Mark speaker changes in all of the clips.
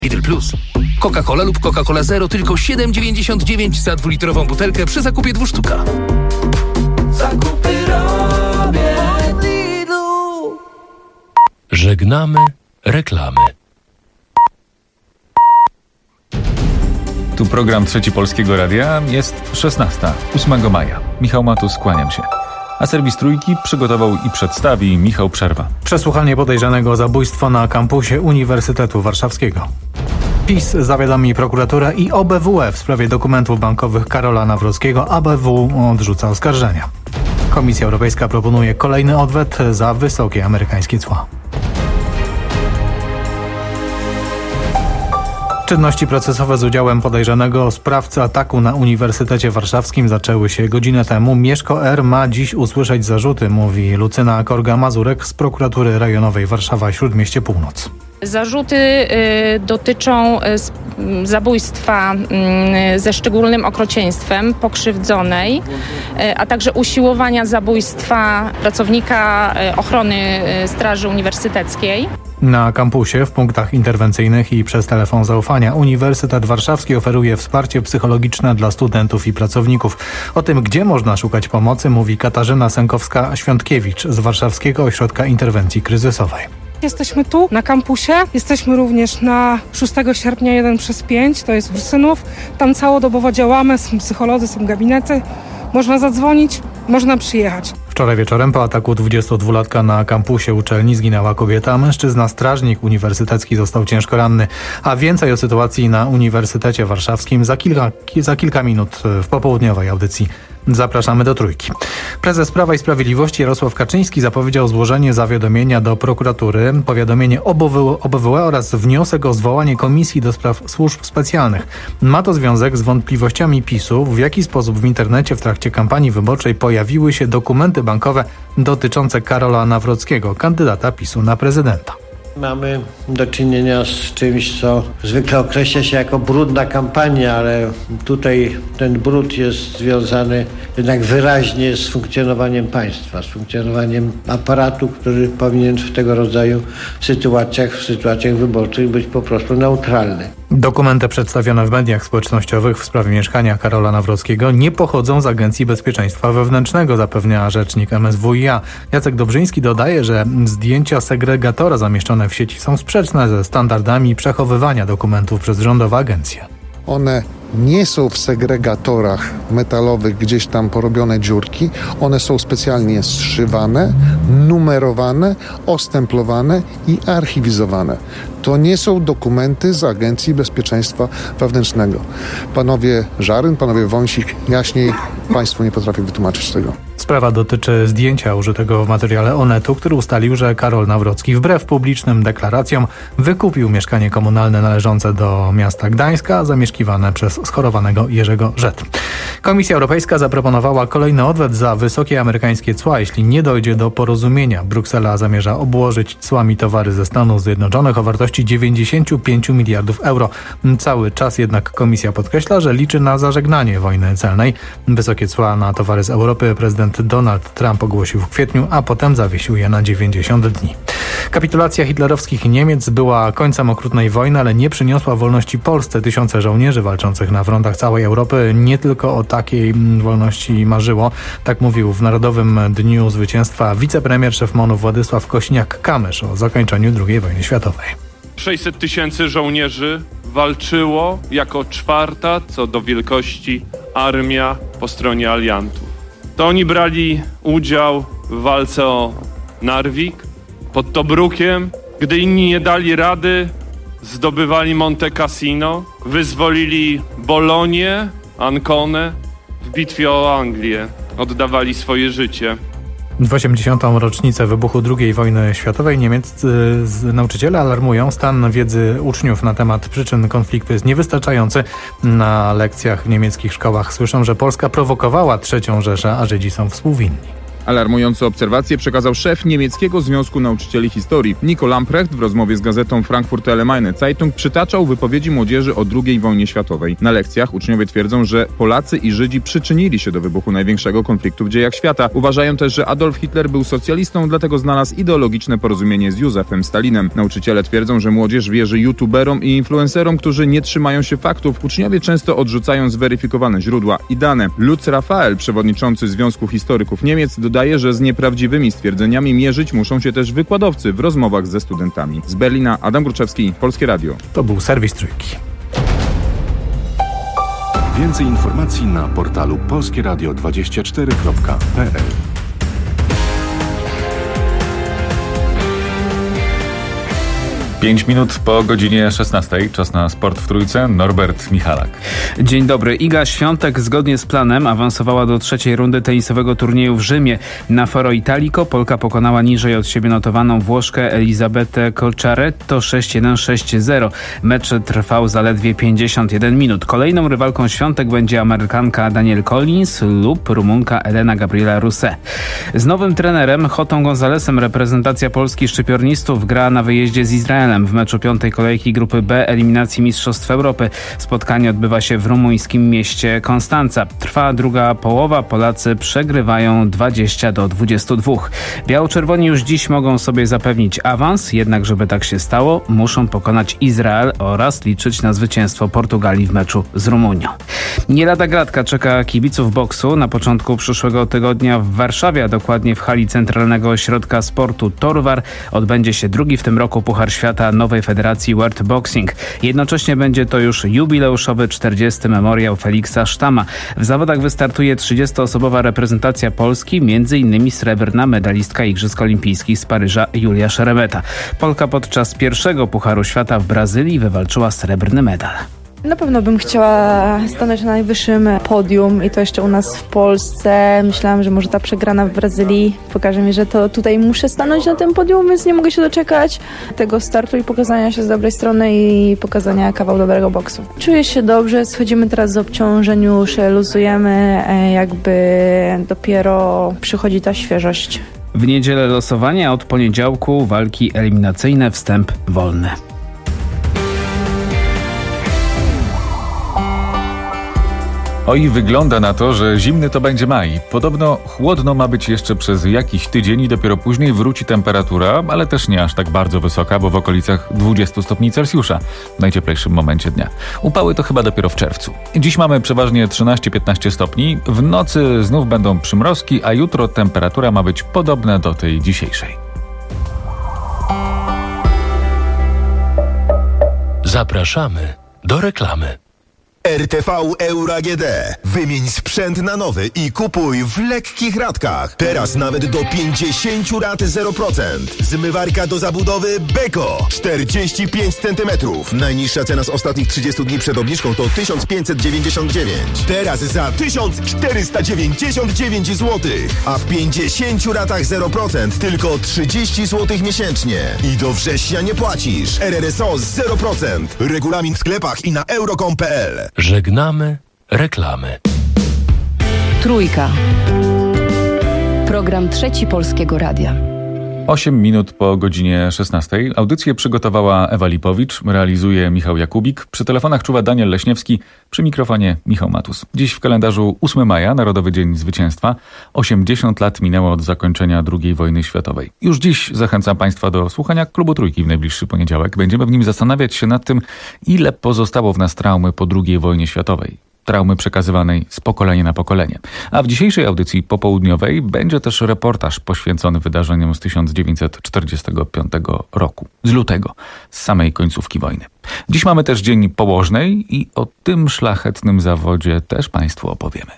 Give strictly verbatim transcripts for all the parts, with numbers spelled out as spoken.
Speaker 1: Lidl Plus. Coca-Cola lub Coca-Cola Zero tylko siedem dziewięćdziesiąt dziewięć za dwulitrową butelkę przy zakupie dwóch sztuka.
Speaker 2: Zakupy robię w Lidlu.
Speaker 1: Żegnamy reklamy.
Speaker 3: Tu program Trzeci Polskiego Radia. Jest szesnastego, ósmego maja. Michał Matus, kłaniam się. A serwis Trójki przygotował i przedstawi Michał Przerwa.
Speaker 4: Przesłuchanie podejrzanego o zabójstwo na kampusie Uniwersytetu Warszawskiego. PiS zawiadomi prokuraturę i O B W E w sprawie dokumentów bankowych Karola Nawrockiego. A B W odrzuca oskarżenia. Komisja Europejska proponuje kolejny odwet za wysokie amerykańskie cła. Czynności procesowe z udziałem podejrzanego sprawcy ataku na Uniwersytecie Warszawskim zaczęły się godzinę temu. Mieszko R. ma dziś usłyszeć zarzuty, mówi Lucyna Korga-Mazurek z prokuratury rejonowej Warszawa-Śródmieście Północ.
Speaker 5: Zarzuty y, dotyczą y, zabójstwa y, ze szczególnym okrucieństwem pokrzywdzonej, y, a także usiłowania zabójstwa pracownika y, ochrony y, Straży Uniwersyteckiej.
Speaker 4: Na kampusie, w punktach interwencyjnych i przez telefon zaufania Uniwersytet Warszawski oferuje wsparcie psychologiczne dla studentów i pracowników. O tym, gdzie można szukać pomocy, mówi Katarzyna Sękowska-Świątkiewicz z Warszawskiego Ośrodka Interwencji Kryzysowej.
Speaker 6: Jesteśmy tu na kampusie, jesteśmy również na szóstego sierpnia jeden przez pięć, to jest Ursynów. Tam całodobowo działamy, są psycholodzy, są gabinety, można zadzwonić, można przyjechać.
Speaker 4: Wczoraj wieczorem po ataku dwudziestodwulatka na kampusie uczelni zginęła kobieta, a mężczyzna strażnik uniwersytecki został ciężko ranny. A więcej o sytuacji na Uniwersytecie Warszawskim za kilka, za kilka minut w popołudniowej audycji. Zapraszamy do Trójki. Prezes Prawa i Sprawiedliwości Jarosław Kaczyński zapowiedział złożenie zawiadomienia do prokuratury, powiadomienie O B W E oraz wniosek o zwołanie Komisji do Spraw Służb Specjalnych. Ma to związek z wątpliwościami PiSu, w jaki sposób w internecie w trakcie kampanii wyborczej pojawiły się dokumenty bankowe dotyczące Karola Nawrockiego, kandydata PiSu na prezydenta.
Speaker 7: Mamy do czynienia z czymś, co zwykle określa się jako brudna kampania, ale tutaj ten brud jest związany jednak wyraźnie z funkcjonowaniem państwa, z funkcjonowaniem aparatu, który powinien w tego rodzaju sytuacjach, w sytuacjach wyborczych być po prostu neutralny.
Speaker 4: Dokumenty przedstawione w mediach społecznościowych w sprawie mieszkania Karola Nawrockiego nie pochodzą z Agencji Bezpieczeństwa Wewnętrznego, zapewnia rzecznik M S W i A. Jacek Dobrzyński dodaje, że zdjęcia segregatora zamieszczone w sieci są sprzeczne ze standardami przechowywania dokumentów przez rządowe agencje.
Speaker 8: One nie są w segregatorach metalowych gdzieś tam porobione dziurki. One są specjalnie zszywane, numerowane, ostemplowane i archiwizowane. To nie są dokumenty z Agencji Bezpieczeństwa Wewnętrznego. Panowie Żaryn, panowie Wąsik, jaśniej państwu nie potrafię wytłumaczyć tego.
Speaker 4: Sprawa dotyczy zdjęcia użytego w materiale Onetu, który ustalił, że Karol Nawrocki wbrew publicznym deklaracjom wykupił mieszkanie komunalne należące do miasta Gdańska, zamieszkiwane przez schorowanego Jerzego Żet. Komisja Europejska zaproponowała kolejny odwet za wysokie amerykańskie cła, jeśli nie dojdzie do porozumienia. Bruksela zamierza obłożyć cłami towary ze Stanów Zjednoczonych o wartości dziewięćdziesiąt pięć miliardów euro. Cały czas jednak komisja podkreśla, że liczy na zażegnanie wojny celnej. Wysokie cła na towary z Europy prezydent Donald Trump ogłosił w kwietniu, a potem zawiesił je na dziewięćdziesiąt dni. Kapitulacja hitlerowskich Niemiec była końcem okrutnej wojny, ale nie przyniosła wolności Polsce. Tysiące żołnierzy walczących na frontach całej Europy nie tylko o takiej wolności marzyło. Tak mówił w Narodowym Dniu Zwycięstwa wicepremier szef MON-u Władysław Kośniak-Kamysz o zakończeniu drugiej wojny światowej.
Speaker 9: sześćset tysięcy żołnierzy walczyło jako czwarta co do wielkości armia po stronie aliantów. To oni brali udział w walce o Narvik, pod Tobrukiem. Gdy inni nie dali rady, zdobywali Monte Cassino, wyzwolili Bolonię, Ancone, w bitwie o Anglię oddawali swoje życie.
Speaker 4: W osiemdziesiątą rocznicę wybuchu drugiej wojny światowej niemieccy nauczyciele alarmują, stan wiedzy uczniów na temat przyczyn konfliktu jest niewystarczający. Na lekcjach w niemieckich szkołach słyszą, że Polska prowokowała trzecią Rzeszę, a Żydzi są współwinni.
Speaker 10: Alarmujące obserwacje przekazał szef niemieckiego Związku Nauczycieli Historii. Nico Lamprecht w rozmowie z gazetą Frankfurter Allgemeine Zeitung przytaczał wypowiedzi młodzieży o drugiej wojnie światowej. Na lekcjach uczniowie twierdzą, że Polacy i Żydzi przyczynili się do wybuchu największego konfliktu w dziejach świata. Uważają też, że Adolf Hitler był socjalistą, dlatego znalazł ideologiczne porozumienie z Józefem Stalinem. Nauczyciele twierdzą, że młodzież wierzy youtuberom i influencerom, którzy nie trzymają się faktów. Uczniowie często odrzucają zweryfikowane źródła i dane. Lutz Rafael, przewodniczący Związku Historyków Niemiec, dodaje, że z nieprawdziwymi stwierdzeniami mierzyć muszą się też wykładowcy w rozmowach ze studentami. Z Berlina Adam Gruczewski, Polskie Radio.
Speaker 4: To był serwis Trójki.
Speaker 11: Więcej informacji na portalu polskieradio dwadzieścia cztery kropka p l.
Speaker 3: Pięć minut po godzinie szesnastej. Czas na sport w Trójce. Norbert Michalak.
Speaker 12: Dzień dobry. Iga Świątek zgodnie z planem awansowała do trzeciej rundy tenisowego turnieju w Rzymie. Na Foro Italico Polka pokonała niżej od siebie notowaną Włoszkę Elisabetę Colciaretto sześć jeden sześć zero. Mecz trwał zaledwie pięćdziesiąt jeden minut. Kolejną rywalką Świątek będzie Amerykanka Danielle Collins lub Rumunka Elena Gabriela Rousset. Z nowym trenerem Jotą Gonzalesem reprezentacja Polski szczypiornistów gra na wyjeździe z Izraelem w meczu piątej kolejki grupy B eliminacji Mistrzostw Europy. Spotkanie odbywa się w rumuńskim mieście Konstanca. Trwa druga połowa. Polacy przegrywają dwadzieścia do dwudziestu dwóch. Biało-czerwoni już dziś mogą sobie zapewnić awans, jednak żeby tak się stało, muszą pokonać Izrael oraz liczyć na zwycięstwo Portugalii w meczu z Rumunią. Nie lada gratka czeka kibiców boksu. Na początku przyszłego tygodnia w Warszawie, a dokładnie w hali Centralnego Ośrodka Sportu Torwar, odbędzie się drugi w tym roku Puchar Świata nowej Federacji World Boxing. Jednocześnie będzie to już jubileuszowy czterdziesty memoriał Feliksa Sztama. W zawodach wystartuje trzydziestoosobowa reprezentacja Polski, między innymi srebrna medalistka Igrzysk Olimpijskich z Paryża Julia Szeremeta. Polka podczas pierwszego Pucharu Świata w Brazylii wywalczyła srebrny medal.
Speaker 13: Na pewno bym chciała stanąć na najwyższym podium i to jeszcze u nas w Polsce. Myślałam, że może ta przegrana w Brazylii pokaże mi, że to tutaj muszę stanąć na tym podium, więc nie mogę się doczekać tego startu i pokazania się z dobrej strony i pokazania kawał dobrego boksu. Czuję się dobrze, schodzimy teraz z obciążeń, już luzujemy, jakby dopiero przychodzi ta świeżość.
Speaker 12: W niedzielę losowanie, a od poniedziałku walki eliminacyjne, wstęp wolny.
Speaker 3: Oj, wygląda na to, że zimny to będzie maj. Podobno chłodno ma być jeszcze przez jakiś tydzień i dopiero później wróci temperatura, ale też nie aż tak bardzo wysoka, bo w okolicach dwudziestu stopni Celsjusza w najcieplejszym momencie dnia. Upały to chyba dopiero w czerwcu. Dziś mamy przeważnie trzynaście piętnaście stopni, w nocy znów będą przymrozki, a jutro temperatura ma być podobna do tej dzisiejszej.
Speaker 14: Zapraszamy do reklamy.
Speaker 15: R T V Euro A G D. Wymień sprzęt na nowy i kupuj w lekkich ratkach. Teraz nawet do pięćdziesięciu rat zero procent. Zmywarka do zabudowy Beko. czterdzieści pięć centymetrów. Najniższa cena z ostatnich trzydziestu dni przed obniżką to tysiąc pięćset dziewięćdziesiąt dziewięć. Teraz za tysiąc czterysta dziewięćdziesiąt dziewięć złotych. A w pięćdziesięciu ratach zero procent tylko trzydzieści złotych miesięcznie. I do września nie płacisz. R R S O zero procent. Regulamin w sklepach i na euro kropka com kropka p l.
Speaker 14: Żegnamy reklamy.
Speaker 16: Trójka. Program Trzeci Polskiego Radia.
Speaker 3: osiem minut po godzinie szesnastej. Audycję przygotowała Ewa Lipowicz, realizuje Michał Jakubik. Przy telefonach czuwa Daniel Leśniewski, przy mikrofonie Michał Matus. Dziś w kalendarzu ósmego maja, Narodowy Dzień Zwycięstwa. osiemdziesiąt lat minęło od zakończenia drugiej wojny światowej. Już dziś zachęcam Państwa do słuchania Klubu Trójki w najbliższy poniedziałek. Będziemy w nim zastanawiać się nad tym, ile pozostało w nas traumy po drugiej wojnie światowej. Traumy przekazywanej z pokolenia na pokolenie. A w dzisiejszej audycji popołudniowej będzie też reportaż poświęcony wydarzeniom z tysiąc dziewięćset czterdziestego piątego roku, z lutego, z samej końcówki wojny. Dziś mamy też Dzień Położnej i o tym szlachetnym zawodzie też Państwu opowiemy.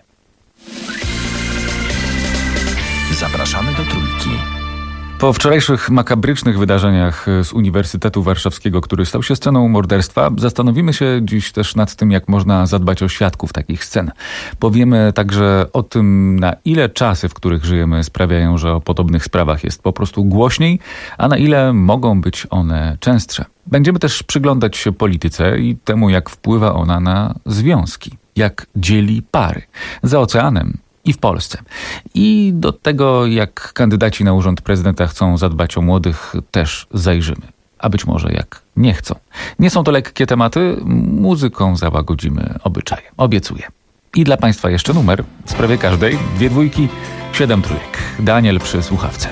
Speaker 14: Zapraszamy do Trójki.
Speaker 3: Po wczorajszych makabrycznych wydarzeniach z Uniwersytetu Warszawskiego, który stał się sceną morderstwa, zastanowimy się dziś też nad tym, jak można zadbać o świadków takich scen. Powiemy także o tym, na ile czasy, w których żyjemy, sprawiają, że o podobnych sprawach jest po prostu głośniej, a na ile mogą być one częstsze. Będziemy też przyglądać się polityce i temu, jak wpływa ona na związki, jak dzieli pary. Za oceanem i w Polsce. I do tego, jak kandydaci na urząd prezydenta chcą zadbać o młodych, też zajrzymy. A być może jak nie chcą. Nie są to lekkie tematy, muzyką załagodzimy obyczaje. Obiecuję. I dla Państwa jeszcze numer w sprawie każdej. Dwie dwójki, siedem trójek. Daniel przy słuchawce.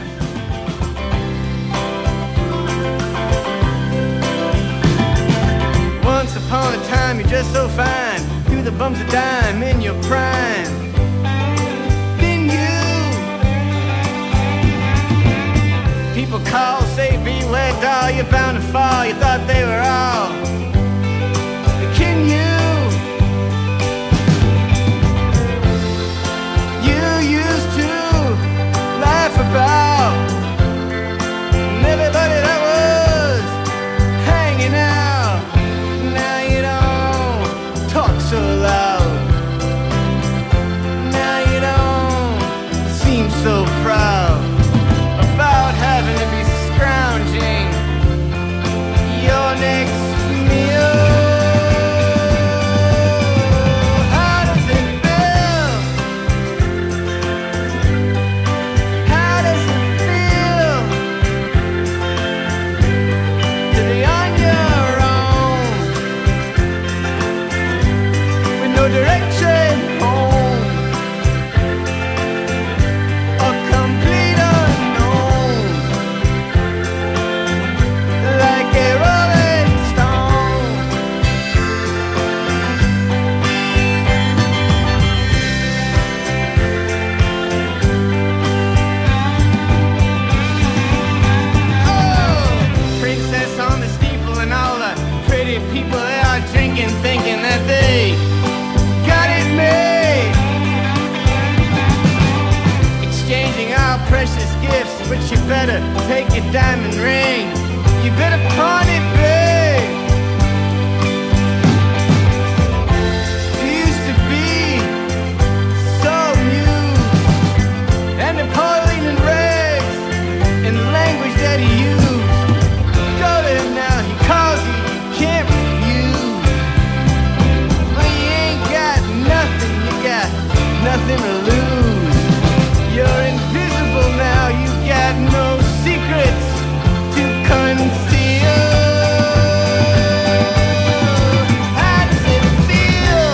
Speaker 17: Once upon a time you're just so fine. Through the bumps of dime in your prime. Then you people call, say beware doll, you're bound to fall. You thought they were all can you? About and everybody that was hanging out. Now you don't talk so loud. Now you don't seem so proud about having to be scrounging your next meal. Thinking that they got it made, exchanging our precious gifts, but you better take your diamond ring, you better pawn it, babe. You used to be so amused, and Napoleon and rags, and the language that he used. Go to him now, he calls you, you can't nothing to lose. You're invisible now. You got no secrets to conceal. How does it feel?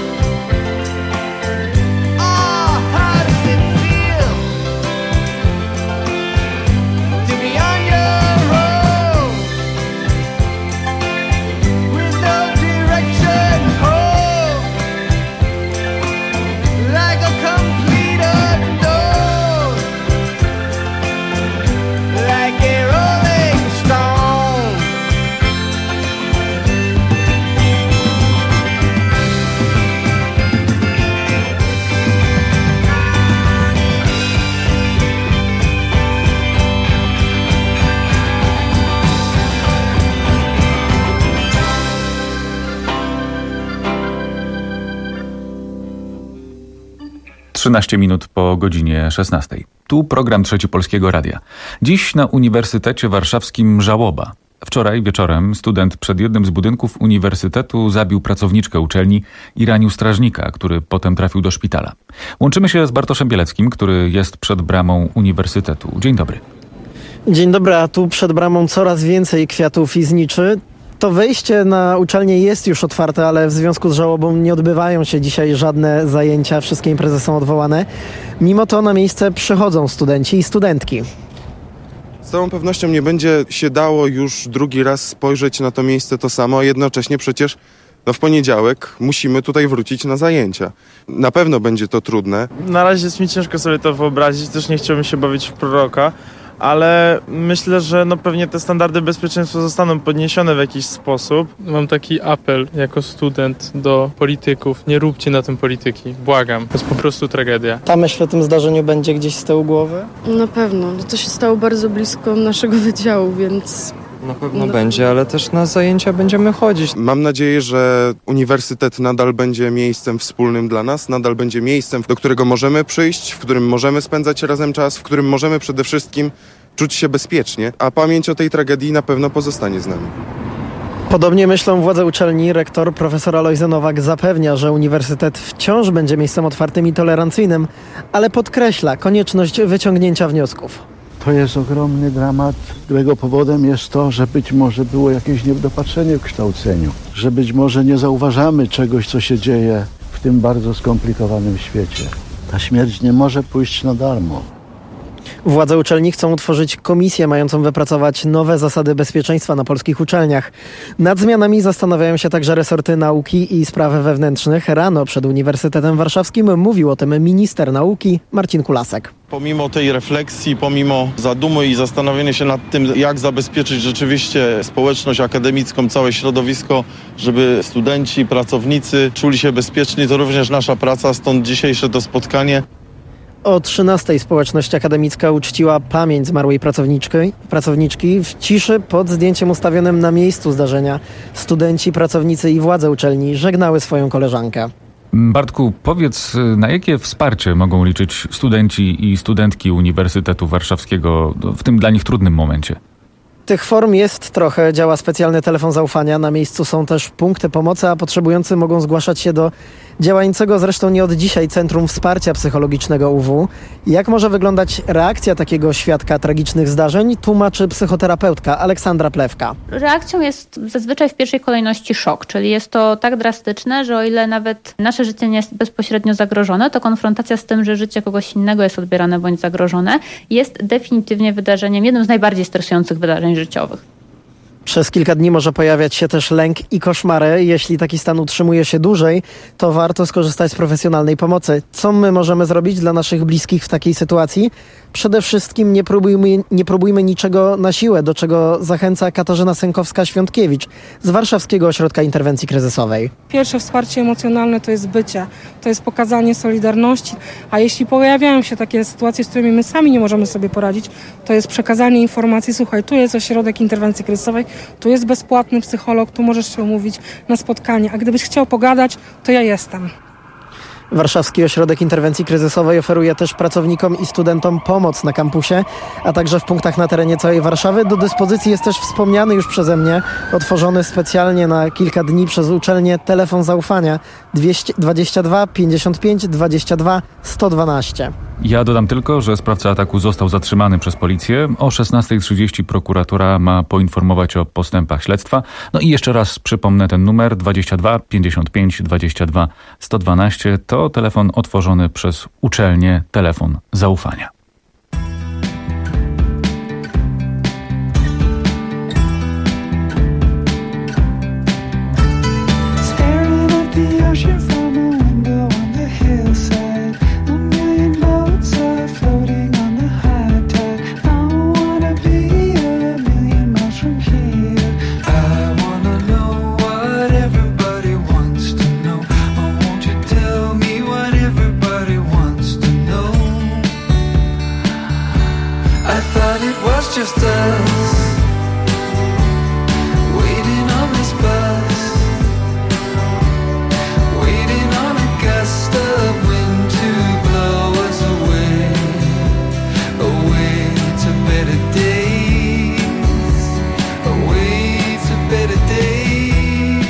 Speaker 17: Oh, how does it feel to be on your own with no direction home? Like a complete unknown, like a rolling stone.
Speaker 3: trzynaście minut po godzinie szesnastej. Tu program Trzeci Polskiego Radia. Dziś na Uniwersytecie Warszawskim żałoba. Wczoraj wieczorem student przed jednym z budynków uniwersytetu zabił pracowniczkę uczelni i ranił strażnika, który potem trafił do szpitala. Łączymy się z Bartoszem Bieleckim, który jest przed bramą uniwersytetu. Dzień dobry.
Speaker 18: Dzień dobry, a tu przed bramą coraz więcej kwiatów i zniczy. To wejście na uczelnię jest już otwarte, ale w związku z żałobą nie odbywają się dzisiaj żadne zajęcia, wszystkie imprezy są odwołane. Mimo to na miejsce przychodzą studenci i studentki.
Speaker 19: Z całą pewnością nie będzie się dało już drugi raz spojrzeć na to miejsce to samo, a jednocześnie przecież no w poniedziałek musimy tutaj wrócić na zajęcia. Na pewno będzie to trudne.
Speaker 20: Na razie jest mi ciężko sobie to wyobrazić, też nie chciałbym się bawić w proroka, ale myślę, że no pewnie te standardy bezpieczeństwa zostaną podniesione w jakiś sposób.
Speaker 21: Mam taki apel jako student do polityków, nie róbcie na tym polityki, błagam, to jest po prostu tragedia.
Speaker 18: Ta myśl o tym zdarzeniu będzie gdzieś z tyłu głowy?
Speaker 22: Na pewno, to się stało bardzo blisko naszego wydziału, więc...
Speaker 23: Na pewno no. będzie, ale też na zajęcia będziemy chodzić.
Speaker 19: Mam nadzieję, że uniwersytet nadal będzie miejscem wspólnym dla nas, nadal będzie miejscem, do którego możemy przyjść, w którym możemy spędzać razem czas, w którym możemy przede wszystkim czuć się bezpiecznie, a pamięć o tej tragedii na pewno pozostanie z nami.
Speaker 18: Podobnie myślą władze uczelni. Rektor profesor Alojzy Nowak zapewnia, że uniwersytet wciąż będzie miejscem otwartym i tolerancyjnym, ale podkreśla konieczność wyciągnięcia wniosków.
Speaker 1: To jest ogromny dramat, którego powodem jest to, że być może było jakieś niedopatrzenie w kształceniu, że być może nie zauważamy czegoś, co się dzieje w tym bardzo skomplikowanym świecie. Ta śmierć nie może pójść na darmo.
Speaker 18: Władze uczelni chcą utworzyć komisję mającą wypracować nowe zasady bezpieczeństwa na polskich uczelniach. Nad zmianami zastanawiają się także resorty nauki i spraw wewnętrznych. Rano przed Uniwersytetem Warszawskim mówił o tym minister nauki Marcin Kulasek.
Speaker 2: Pomimo tej refleksji, pomimo zadumy i zastanowienia się nad tym, jak zabezpieczyć rzeczywiście społeczność akademicką, całe środowisko, żeby studenci, pracownicy czuli się bezpieczni, to również nasza praca, stąd dzisiejsze to spotkanie.
Speaker 18: O trzynastej społeczność akademicka uczciła pamięć zmarłej pracowniczki, pracowniczki w ciszy pod zdjęciem ustawionym na miejscu zdarzenia. Studenci, pracownicy i władze uczelni żegnały swoją koleżankę.
Speaker 3: Bartku, powiedz, na jakie wsparcie mogą liczyć studenci i studentki Uniwersytetu Warszawskiego w tym dla nich trudnym momencie?
Speaker 18: Tych form jest trochę. Działa specjalny telefon zaufania. Na miejscu są też punkty pomocy, a potrzebujący mogą zgłaszać się do działającego zresztą nie od dzisiaj Centrum Wsparcia Psychologicznego U W. Jak może wyglądać reakcja takiego świadka tragicznych zdarzeń, tłumaczy psychoterapeutka Aleksandra Plewka.
Speaker 5: Reakcją jest zazwyczaj w pierwszej kolejności szok, czyli jest to tak drastyczne, że o ile nawet nasze życie nie jest bezpośrednio zagrożone, to konfrontacja z tym, że życie kogoś innego jest odbierane bądź zagrożone, jest definitywnie wydarzeniem, jednym z najbardziej stresujących wydarzeń życiowych.
Speaker 18: Przez kilka dni może pojawiać się też lęk i koszmary. Jeśli taki stan utrzymuje się dłużej, to warto skorzystać z profesjonalnej pomocy. Co my możemy zrobić dla naszych bliskich w takiej sytuacji? Przede wszystkim nie próbujmy, nie próbujmy niczego na siłę, do czego zachęca Katarzyna Sękowska-Świątkiewicz z Warszawskiego Ośrodka Interwencji Kryzysowej.
Speaker 6: Pierwsze wsparcie emocjonalne to jest bycie, to jest pokazanie solidarności, a jeśli pojawiają się takie sytuacje, z którymi my sami nie możemy sobie poradzić, to jest przekazanie informacji, słuchaj, tu jest Ośrodek Interwencji Kryzysowej, tu jest bezpłatny psycholog, tu możesz się umówić na spotkanie, a gdybyś chciał pogadać, to ja jestem.
Speaker 18: Warszawski Ośrodek Interwencji Kryzysowej oferuje też pracownikom i studentom pomoc na kampusie, a także w punktach na terenie całej Warszawy. Do dyspozycji jest też wspomniany już przeze mnie, otworzony specjalnie na kilka dni przez uczelnię telefon zaufania dwieście dwadzieścia dwa pięćdziesiąt pięć dwadzieścia dwa sto dwanaście.
Speaker 3: Ja dodam tylko, że sprawca ataku został zatrzymany przez policję. O szesnasta trzydzieści prokuratura ma poinformować o postępach śledztwa. No i jeszcze raz przypomnę ten numer dwadzieścia dwa pięćdziesiąt pięć dwadzieścia dwa sto dwanaście. To telefon otworzony przez uczelnię, telefon zaufania.
Speaker 24: Just us waiting on this bus, waiting on a gust of wind to blow us away, away to better days, away to better days.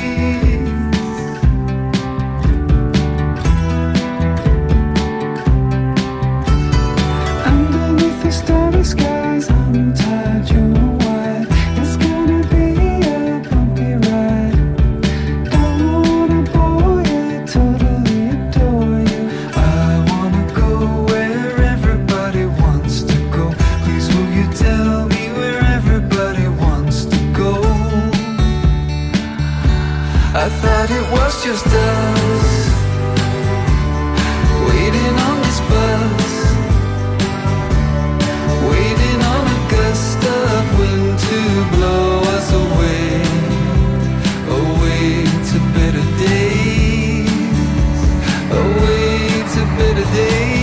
Speaker 24: Underneath the starry skies, I'm tired, you know what? It's gonna be a bumpy ride. Don't wanna bore you, totally adore you. I wanna go where everybody wants to go. Please will you tell me where everybody wants to go? I thought it was just us waiting on this bus, waiting on a gust of wind to blow us away, away to better days, away to better days.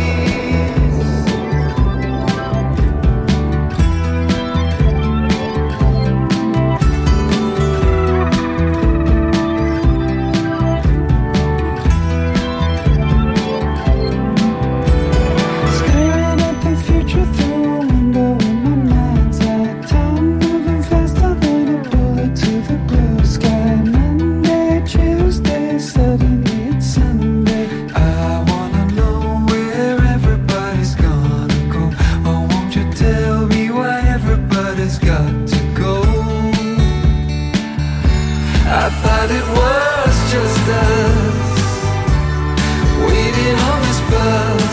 Speaker 24: Staring at the future through a window in my mind's eye. Time moving faster than a was just us waiting on this bus.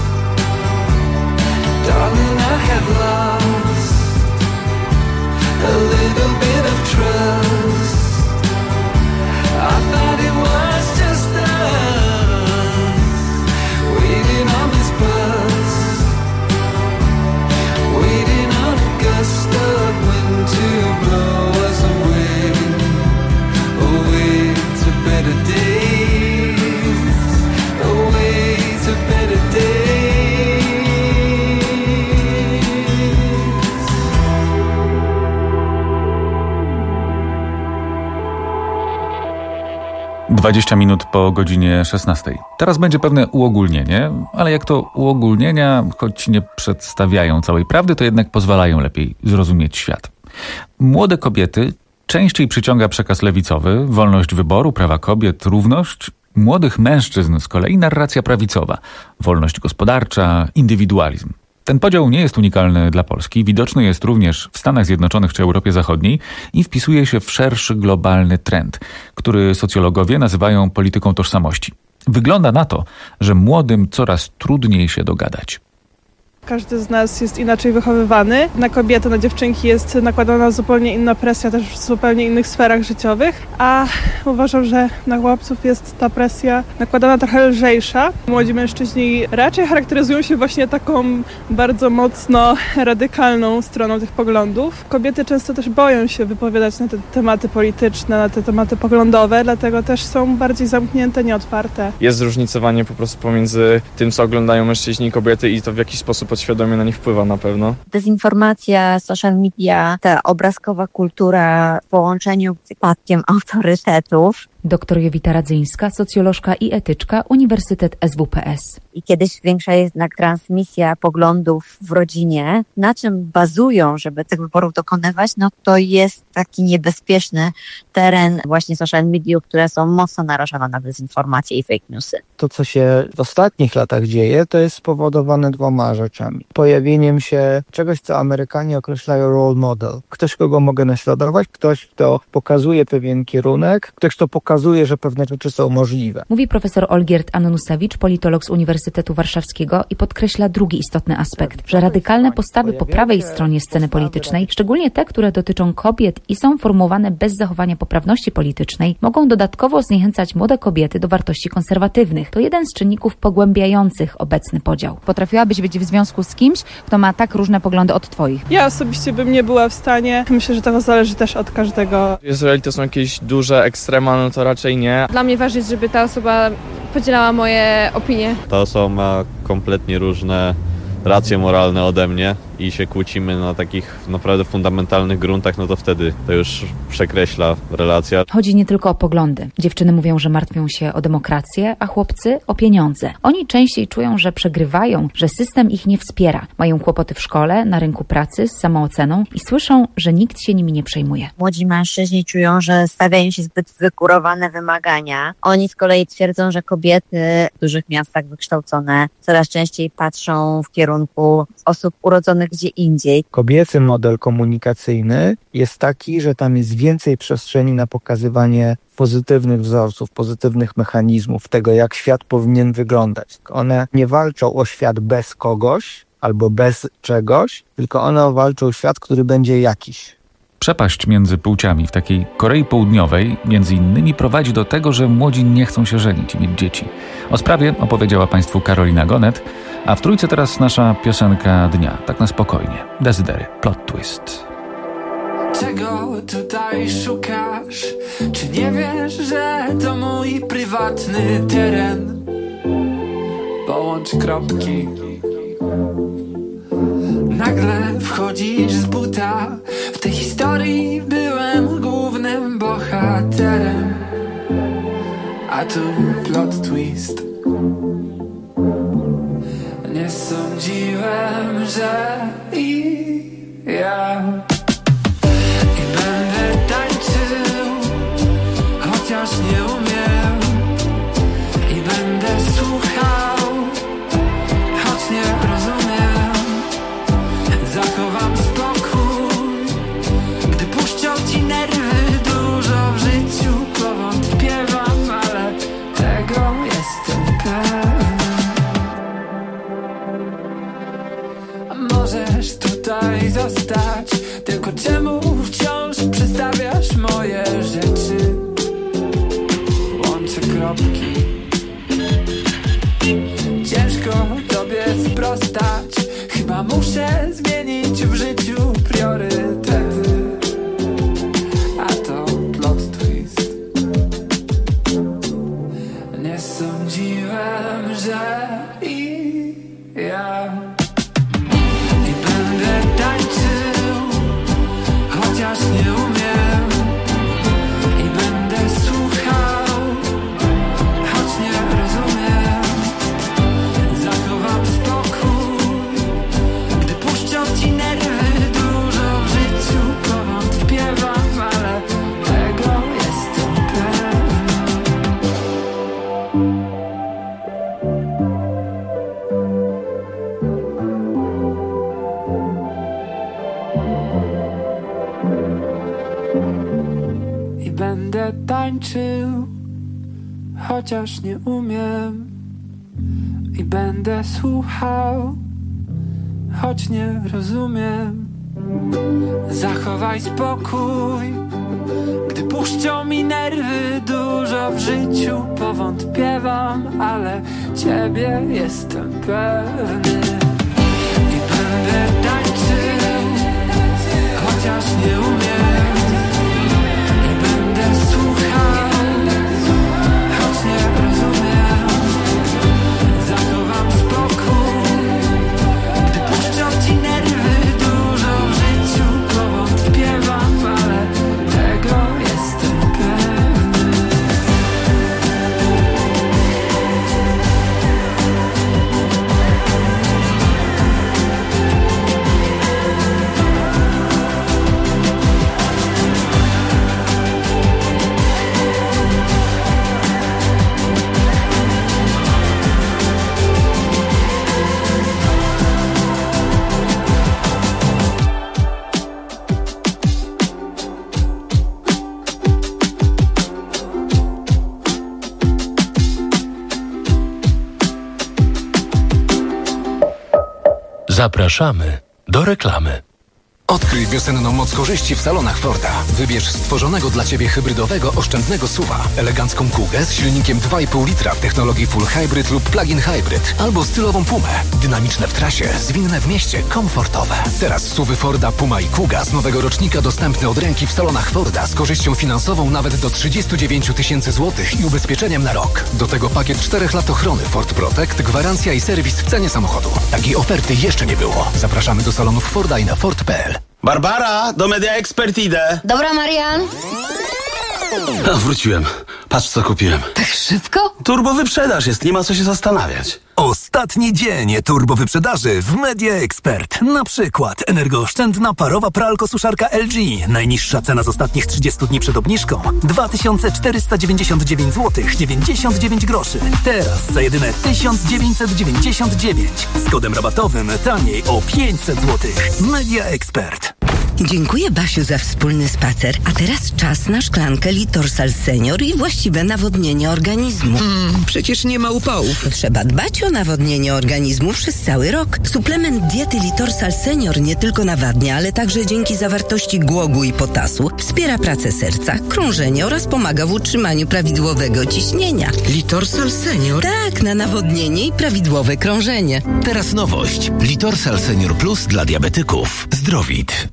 Speaker 24: Darling, I have lost a little bit of trust. I thought it was just us waiting on this bus, waiting on a gust of wind to blow us away, away to better days, away to better days.
Speaker 3: dwadzieścia minut po godzinie szesnastej. Teraz będzie pewne uogólnienie, ale jak to uogólnienia, choć nie przedstawiają całej prawdy, to jednak pozwalają lepiej zrozumieć świat. Młode kobiety częściej przyciąga przekaz lewicowy, wolność wyboru, prawa kobiet, równość. Młodych mężczyzn z kolei narracja prawicowa, wolność gospodarcza, indywidualizm. Ten podział nie jest unikalny dla Polski, widoczny jest również w Stanach Zjednoczonych czy Europie Zachodniej i wpisuje się w szerszy globalny trend, który socjologowie nazywają polityką tożsamości. Wygląda na to, że młodym coraz trudniej się dogadać.
Speaker 7: Każdy z nas jest inaczej wychowywany. Na kobiety, na dziewczynki jest nakładana zupełnie inna presja też w zupełnie innych sferach życiowych, a uważam, że na chłopców jest ta presja nakładana trochę lżejsza. Młodzi mężczyźni raczej charakteryzują się właśnie taką bardzo mocno radykalną stroną tych poglądów. Kobiety często też boją się wypowiadać na te tematy polityczne, na te tematy poglądowe, dlatego też są bardziej zamknięte, nieotwarte.
Speaker 20: Jest zróżnicowanie po prostu pomiędzy tym, co oglądają mężczyźni i kobiety i to w jakiś sposób podświadomie na nich wpływa na pewno.
Speaker 8: Dezinformacja, social media, ta obrazkowa kultura w połączeniu z spadkiem autorytetów.
Speaker 9: Doktor Jowita Radzyńska, socjolożka i etyczka, Uniwersytet S W P S.
Speaker 8: I kiedyś większa jest jednak transmisja poglądów w rodzinie. Na czym bazują, żeby tych wyborów dokonywać, no to jest taki niebezpieczny teren właśnie social mediów, które są mocno narażone na dezinformację i fake newsy.
Speaker 10: To, co się w ostatnich latach dzieje, to jest spowodowane dwoma rzeczami. Pojawieniem się czegoś, co Amerykanie określają role model. Ktoś, kogo mogę naśladować, ktoś, kto pokazuje pewien kierunek, ktoś, kto pokazuje, że pewne rzeczy są możliwe.
Speaker 9: Mówi profesor Olgierd Annusewicz, politolog z Uniwersytetu Warszawskiego i podkreśla drugi istotny aspekt, że radykalne postawy po prawej stronie sceny politycznej, szczególnie te, które dotyczą kobiet i są formułowane bez zachowania poprawności politycznej, mogą dodatkowo zniechęcać młode kobiety do wartości konserwatywnych. To jeden z czynników pogłębiających obecny podział. Potrafiłabyś być w związku z kimś, kto ma tak różne poglądy od twoich?
Speaker 7: Ja osobiście bym nie była w stanie. Myślę, że to zależy też od każdego.
Speaker 20: Jeżeli to są jakieś duże ekstrema, no to raczej nie.
Speaker 22: Dla mnie ważne jest, żeby ta osoba podzielała moje opinie.
Speaker 25: Ta osoba ma kompletnie różne racje moralne ode mnie i się kłócimy na takich naprawdę fundamentalnych gruntach, no to wtedy to już przekreśla relacja.
Speaker 9: Chodzi nie tylko o poglądy. Dziewczyny mówią, że martwią się o demokrację, a chłopcy o pieniądze. Oni częściej czują, że przegrywają, że system ich nie wspiera. Mają kłopoty w szkole, na rynku pracy, z samooceną i słyszą, że nikt się nimi nie przejmuje.
Speaker 8: Młodzi mężczyźni czują, że stawiają się zbyt wykurowane wymagania. Oni z kolei twierdzą, że kobiety w dużych miastach wykształcone coraz częściej patrzą w kierunku osób urodzonych gdzie indziej.
Speaker 10: Kobiecy model komunikacyjny jest taki, że tam jest więcej przestrzeni na pokazywanie pozytywnych wzorców, pozytywnych mechanizmów tego, jak świat powinien wyglądać. One nie walczą o świat bez kogoś albo bez czegoś, tylko one walczą o świat, który będzie jakiś.
Speaker 3: Przepaść między płciami w takiej Korei Południowej między innymi prowadzi do tego, że młodzi nie chcą się żenić i mieć dzieci. O sprawie opowiedziała Państwu Karolina Gonet, a w trójce teraz nasza piosenka dnia, tak na spokojnie. Dezydery, plot twist.
Speaker 24: Czego tutaj szukasz? Czy nie wiesz, że to mój prywatny teren? Połącz kropki. Nagle wchodzisz z buta. W tej historii byłem głównym bohaterem. A tu plot twist. Nie sądziłem, że i ja i będę tańczył, chociaż nie umiem. I będę słuchał, choć nie rozumiem. Zachowam spokój, gdy puszczą ci nerwy. Dużo w życiu powątpienia. początki. Ciężko tobie sprostać, chyba muszę zmienić w życiu priorytety. A to plot twist. Nie sądziłem, że i ja i będę tańczył, chociaż nie umiem, i będę słuchał, choć nie rozumiem. Zachowam spokój, gdy puszczą ci nerwy. Dużo w życiu powątpiewam, ale tego jestem pewny. I będę tańczył, chociaż nie umiem, i będę słuchał, choć nie rozumiem. Zachowaj spokój, gdy puszczą mi nerwy. Dużo w życiu powątpiewam, ale ciebie jestem pewny. I będę tańczył, chociaż nie umiem, i będę słuchał, choć nie rozumiem. Zachowam spokój, gdy puszczą ci nerwy. Dużo w życiu powątpiewam, ale tego jestem pewny.
Speaker 14: Zapraszamy do reklamy.
Speaker 4: Odkryj wiosenną moc korzyści w salonach Forda. Wybierz stworzonego dla Ciebie hybrydowego, oszczędnego S U V-a, elegancką Kugę z silnikiem dwa i pół litra w technologii Full Hybrid lub Plug-in Hybrid, albo stylową Pumę. Dynamiczne w trasie, zwinne w mieście, komfortowe. Teraz S U V-y Forda Puma i Kuga z nowego rocznika dostępne od ręki w salonach Forda z korzyścią finansową nawet do trzydzieści dziewięć tysięcy złotych i ubezpieczeniem na rok. Do tego pakiet czterech lat ochrony Ford Protect, gwarancja i serwis w cenie samochodu. Takiej oferty jeszcze nie było. Zapraszamy do salonów Forda i na Ford kropka p l.
Speaker 11: Barbara, do Media Expert idę.
Speaker 12: Dobra, Marian.
Speaker 11: A, wróciłem. Patrz, co kupiłem.
Speaker 12: Tak szybko?
Speaker 11: Turbo wyprzedaż jest, nie ma co się zastanawiać.
Speaker 13: Ostatni dzień turbo wyprzedaży w Media Expert. Na przykład energooszczędna parowa pralko-suszarka L G. Najniższa cena z ostatnich trzydziestu dni przed obniżką dwa tysiące czterysta dziewięćdziesiąt dziewięć złotych dziewięćdziesiąt dziewięć groszy. Teraz za jedyne tysiąc dziewięćset dziewięćdziesiąt dziewięć. Z kodem rabatowym taniej o pięćset złotych. Media Expert.
Speaker 15: Dziękuję, Basiu, za wspólny spacer. A teraz czas na szklankę Litorsal Senior i właściwe nawodnienie organizmu.
Speaker 26: Mm, przecież nie ma upałów.
Speaker 15: Trzeba dbać o nawodnienie organizmu przez cały rok. Suplement diety Litorsal Senior nie tylko nawadnia, ale także dzięki zawartości głogu i potasu wspiera pracę serca, krążenie oraz pomaga w utrzymaniu prawidłowego ciśnienia.
Speaker 26: Litorsal Senior?
Speaker 15: Tak, na nawodnienie i prawidłowe krążenie.
Speaker 14: Teraz nowość. Litorsal Senior Plus dla diabetyków. Zdrowit.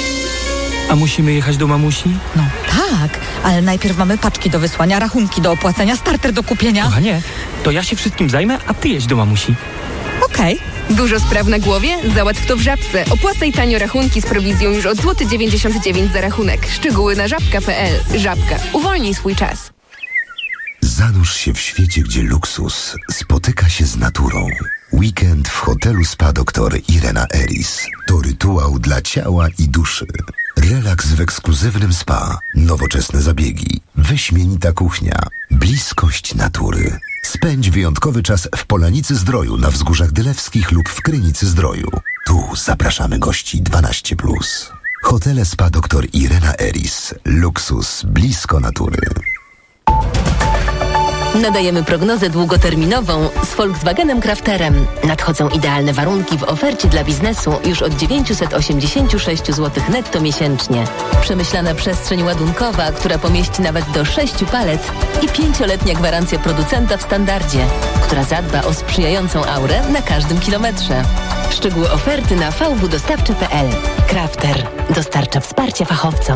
Speaker 27: A musimy jechać do mamusi?
Speaker 28: No tak, ale najpierw mamy paczki do wysłania, rachunki do opłacenia, starter do kupienia.
Speaker 27: Kochanie, to ja się wszystkim zajmę, a ty jedź do mamusi.
Speaker 28: Okej. Okay.
Speaker 29: Dużo spraw na głowie? Załatw to w Żabce. Opłacaj tanio rachunki z prowizją już od złoty dziewięćdziesiąt dziewięć za rachunek. Szczegóły na żabka kropka p l. Żabka. Uwolnij swój czas.
Speaker 30: Zanurz się w świecie, gdzie luksus spotyka się z naturą. Weekend w hotelu Spa doktor Irena Eris to rytuał dla ciała i duszy. Relaks w ekskluzywnym spa, nowoczesne zabiegi, wyśmienita kuchnia, bliskość natury. Spędź wyjątkowy czas w Polanicy Zdroju na Wzgórzach Dylewskich lub w Krynicy Zdroju. Tu zapraszamy gości dwanaście plus. Hotele Spa doktor Irena Eris. Luksus blisko natury.
Speaker 1: Nadajemy prognozę długoterminową z Volkswagenem Crafterem. Nadchodzą idealne warunki w ofercie dla biznesu już od dziewięćset osiemdziesiąt sześć złotych netto miesięcznie. Przemyślana przestrzeń ładunkowa, która pomieści nawet do sześciu palet i pięcioletnia gwarancja producenta w standardzie, która zadba o sprzyjającą aurę na każdym kilometrze. Szczegóły oferty na v w dostawcze kropka p l. Crafter dostarcza wsparcia fachowcom.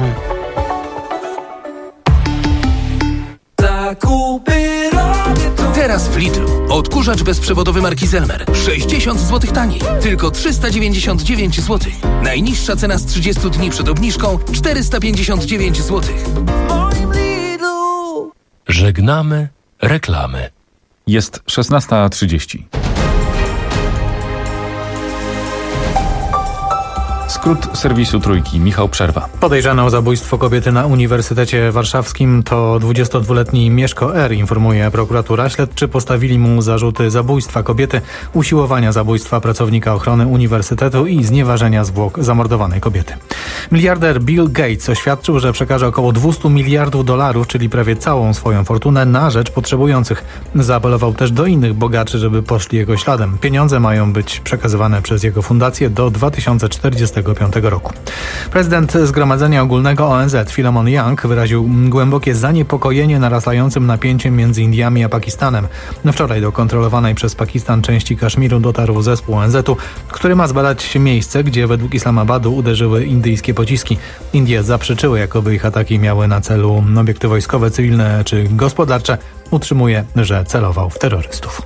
Speaker 2: Teraz w Lidlu. Odkurzacz bezprzewodowy marki Zelmer. sześćdziesiąt złotych taniej. Tylko trzysta dziewięćdziesiąt dziewięć złotych. Najniższa cena z trzydziestu dni przed obniżką czterysta pięćdziesiąt dziewięć złotych.
Speaker 5: Żegnamy reklamy.
Speaker 3: Jest szesnasta trzydzieści. Skrót serwisu Trójki. Michał Przerwa.
Speaker 6: Podejrzany o zabójstwo kobiety na Uniwersytecie Warszawskim to dwudziestodwuletni Mieszko R., informuje prokuratura. Śledczy postawili mu zarzuty zabójstwa kobiety, usiłowania zabójstwa pracownika ochrony uniwersytetu i znieważenia zwłok zamordowanej kobiety. Miliarder Bill Gates oświadczył, że przekaże około dwieście miliardów dolarów, czyli prawie całą swoją fortunę, na rzecz potrzebujących. Zaapelował też do innych bogaczy, żeby poszli jego śladem. Pieniądze mają być przekazywane przez jego fundację do dwa tysiące czterdziestego piątego roku. Prezydent Zgromadzenia Ogólnego O N Z Philemon Young wyraził głębokie zaniepokojenie narastającym napięciem między Indiami a Pakistanem. Wczoraj do kontrolowanej przez Pakistan części Kaszmiru dotarł zespół O N Z u, który ma zbadać miejsce, gdzie według Islamabadu uderzyły indyjskie pociski. Indie zaprzeczyły, jakoby ich ataki miały na celu obiekty wojskowe, cywilne czy gospodarcze. Utrzymuje, że celował w terrorystów.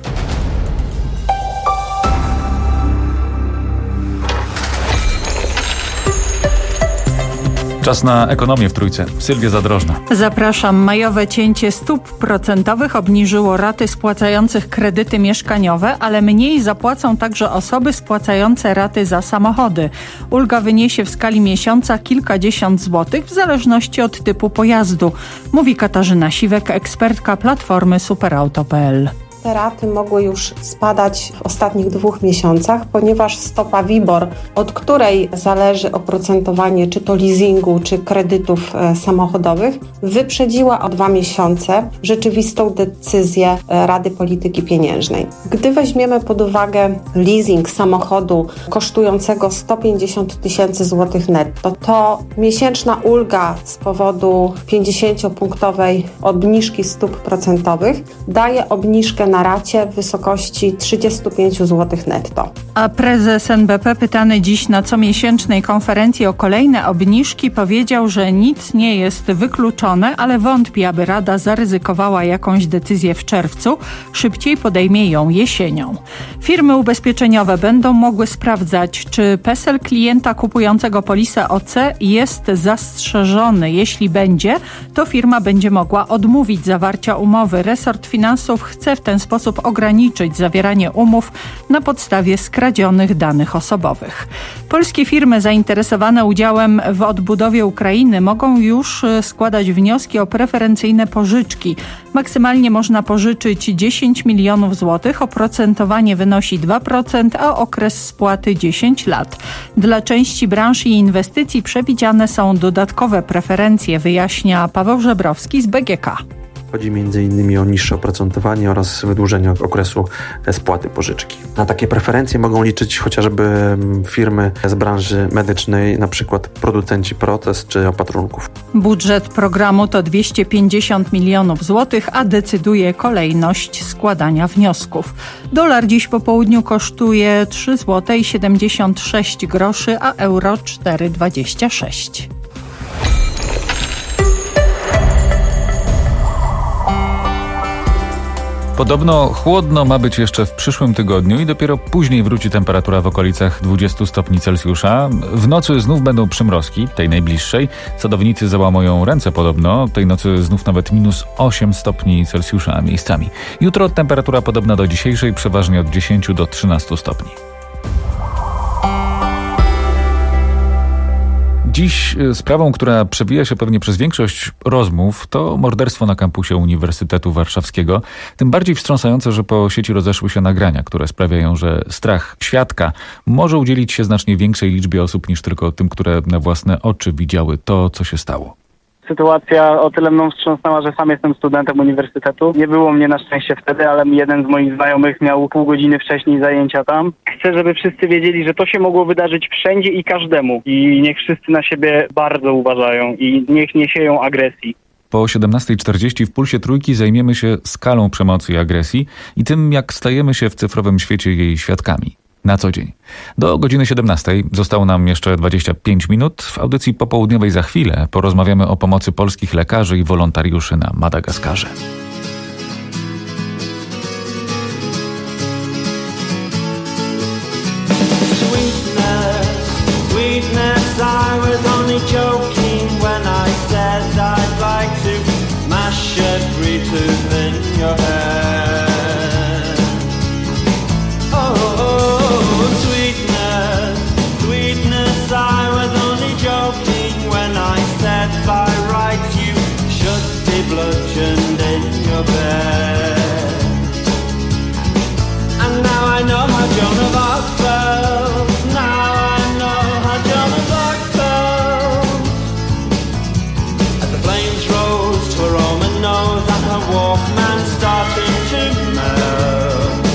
Speaker 3: Czas na ekonomię w Trójce. Sylwia Zadrożna.
Speaker 12: Zapraszam. Majowe cięcie stóp procentowych obniżyło raty spłacających kredyty mieszkaniowe, ale mniej zapłacą także osoby spłacające raty za samochody. Ulga wyniesie w skali miesiąca kilkadziesiąt złotych w zależności od typu pojazdu, mówi Katarzyna Siwek, ekspertka platformy superauto kropka p l.
Speaker 16: Te raty mogły już spadać w ostatnich dwóch miesiącach, ponieważ stopa WIBOR, od której zależy oprocentowanie czy to leasingu, czy kredytów e, samochodowych, wyprzedziła o dwa miesiące rzeczywistą decyzję e, Rady Polityki Pieniężnej. Gdy weźmiemy pod uwagę leasing samochodu kosztującego sto pięćdziesiąt tysięcy złotych netto, to miesięczna ulga z powodu pięćdziesięciopunktowej obniżki stóp procentowych daje obniżkę na racie w wysokości trzydzieści pięć złotych netto.
Speaker 12: A prezes N B P, pytany dziś na comiesięcznej konferencji o kolejne obniżki, powiedział, że nic nie jest wykluczone, ale wątpi, aby Rada zaryzykowała jakąś decyzję w czerwcu. Szybciej podejmie ją jesienią. Firmy ubezpieczeniowe będą mogły sprawdzać, czy PESEL klienta kupującego polisę O C jest zastrzeżony. Jeśli będzie, to firma będzie mogła odmówić zawarcia umowy. Resort finansów chce w ten sposób ograniczyć zawieranie umów na podstawie skradzionych danych osobowych. Polskie firmy zainteresowane udziałem w odbudowie Ukrainy mogą już składać wnioski o preferencyjne pożyczki. Maksymalnie można pożyczyć dziesięć milionów złotych, oprocentowanie wynosi dwa procent, a okres spłaty dziesięć lat. Dla części branż i inwestycji przewidziane są dodatkowe preferencje, wyjaśnia Paweł Żebrowski z B G K.
Speaker 17: Chodzi między innymi o niższe oprocentowanie oraz wydłużenie okresu spłaty pożyczki. Na takie preferencje mogą liczyć chociażby firmy z branży medycznej, na przykład producenci protez czy opatrunków.
Speaker 12: Budżet programu to dwieście pięćdziesiąt milionów złotych, a decyduje kolejność składania wniosków. Dolar dziś po południu kosztuje trzy złote siedemdziesiąt sześć groszy, a euro cztery dwadzieścia sześć.
Speaker 3: Podobno chłodno ma być jeszcze w przyszłym tygodniu i dopiero później wróci temperatura w okolicach dwudziestu stopni Celsjusza. W nocy znów będą przymrozki, tej najbliższej. Sadownicy załamują ręce podobno. Tej nocy znów nawet minus osiem stopni Celsjusza miejscami. Jutro temperatura podobna do dzisiejszej, przeważnie od dziesięciu do trzynastu stopni. Dziś sprawą, która przewija się pewnie przez większość rozmów, to morderstwo na kampusie Uniwersytetu Warszawskiego. Tym bardziej wstrząsające, że po sieci rozeszły się nagrania, które sprawiają, że strach świadka może udzielić się znacznie większej liczbie osób niż tylko tym, które na własne oczy widziały to, co się stało.
Speaker 7: sytuacja o tyle mną wstrząsnęła, że sam jestem studentem uniwersytetu. Nie było mnie na szczęście wtedy, ale jeden z moich znajomych miał pół godziny wcześniej zajęcia tam. Chcę, żeby wszyscy wiedzieli, że to się mogło wydarzyć wszędzie i każdemu. I niech wszyscy na siebie bardzo uważają i niech nie sieją agresji.
Speaker 3: Po siedemnastej czterdzieści w Pulsie Trójki zajmiemy się skalą przemocy i agresji i tym, jak stajemy się w cyfrowym świecie jej świadkami. Na co dzień. Do godziny siedemnastej zostało nam jeszcze dwadzieścia pięć minut. W audycji popołudniowej za chwilę porozmawiamy o pomocy polskich lekarzy i wolontariuszy na Madagaskarze.
Speaker 8: Sweetness, I was only joking when I said I'd like to mash every tooth in your head. Oh, oh, sweetness, sweetness, I was only joking when I said by rights you should be bludgeoned in your bed. And now I know how Joan of Arc felt. Now Walkman starting to melt.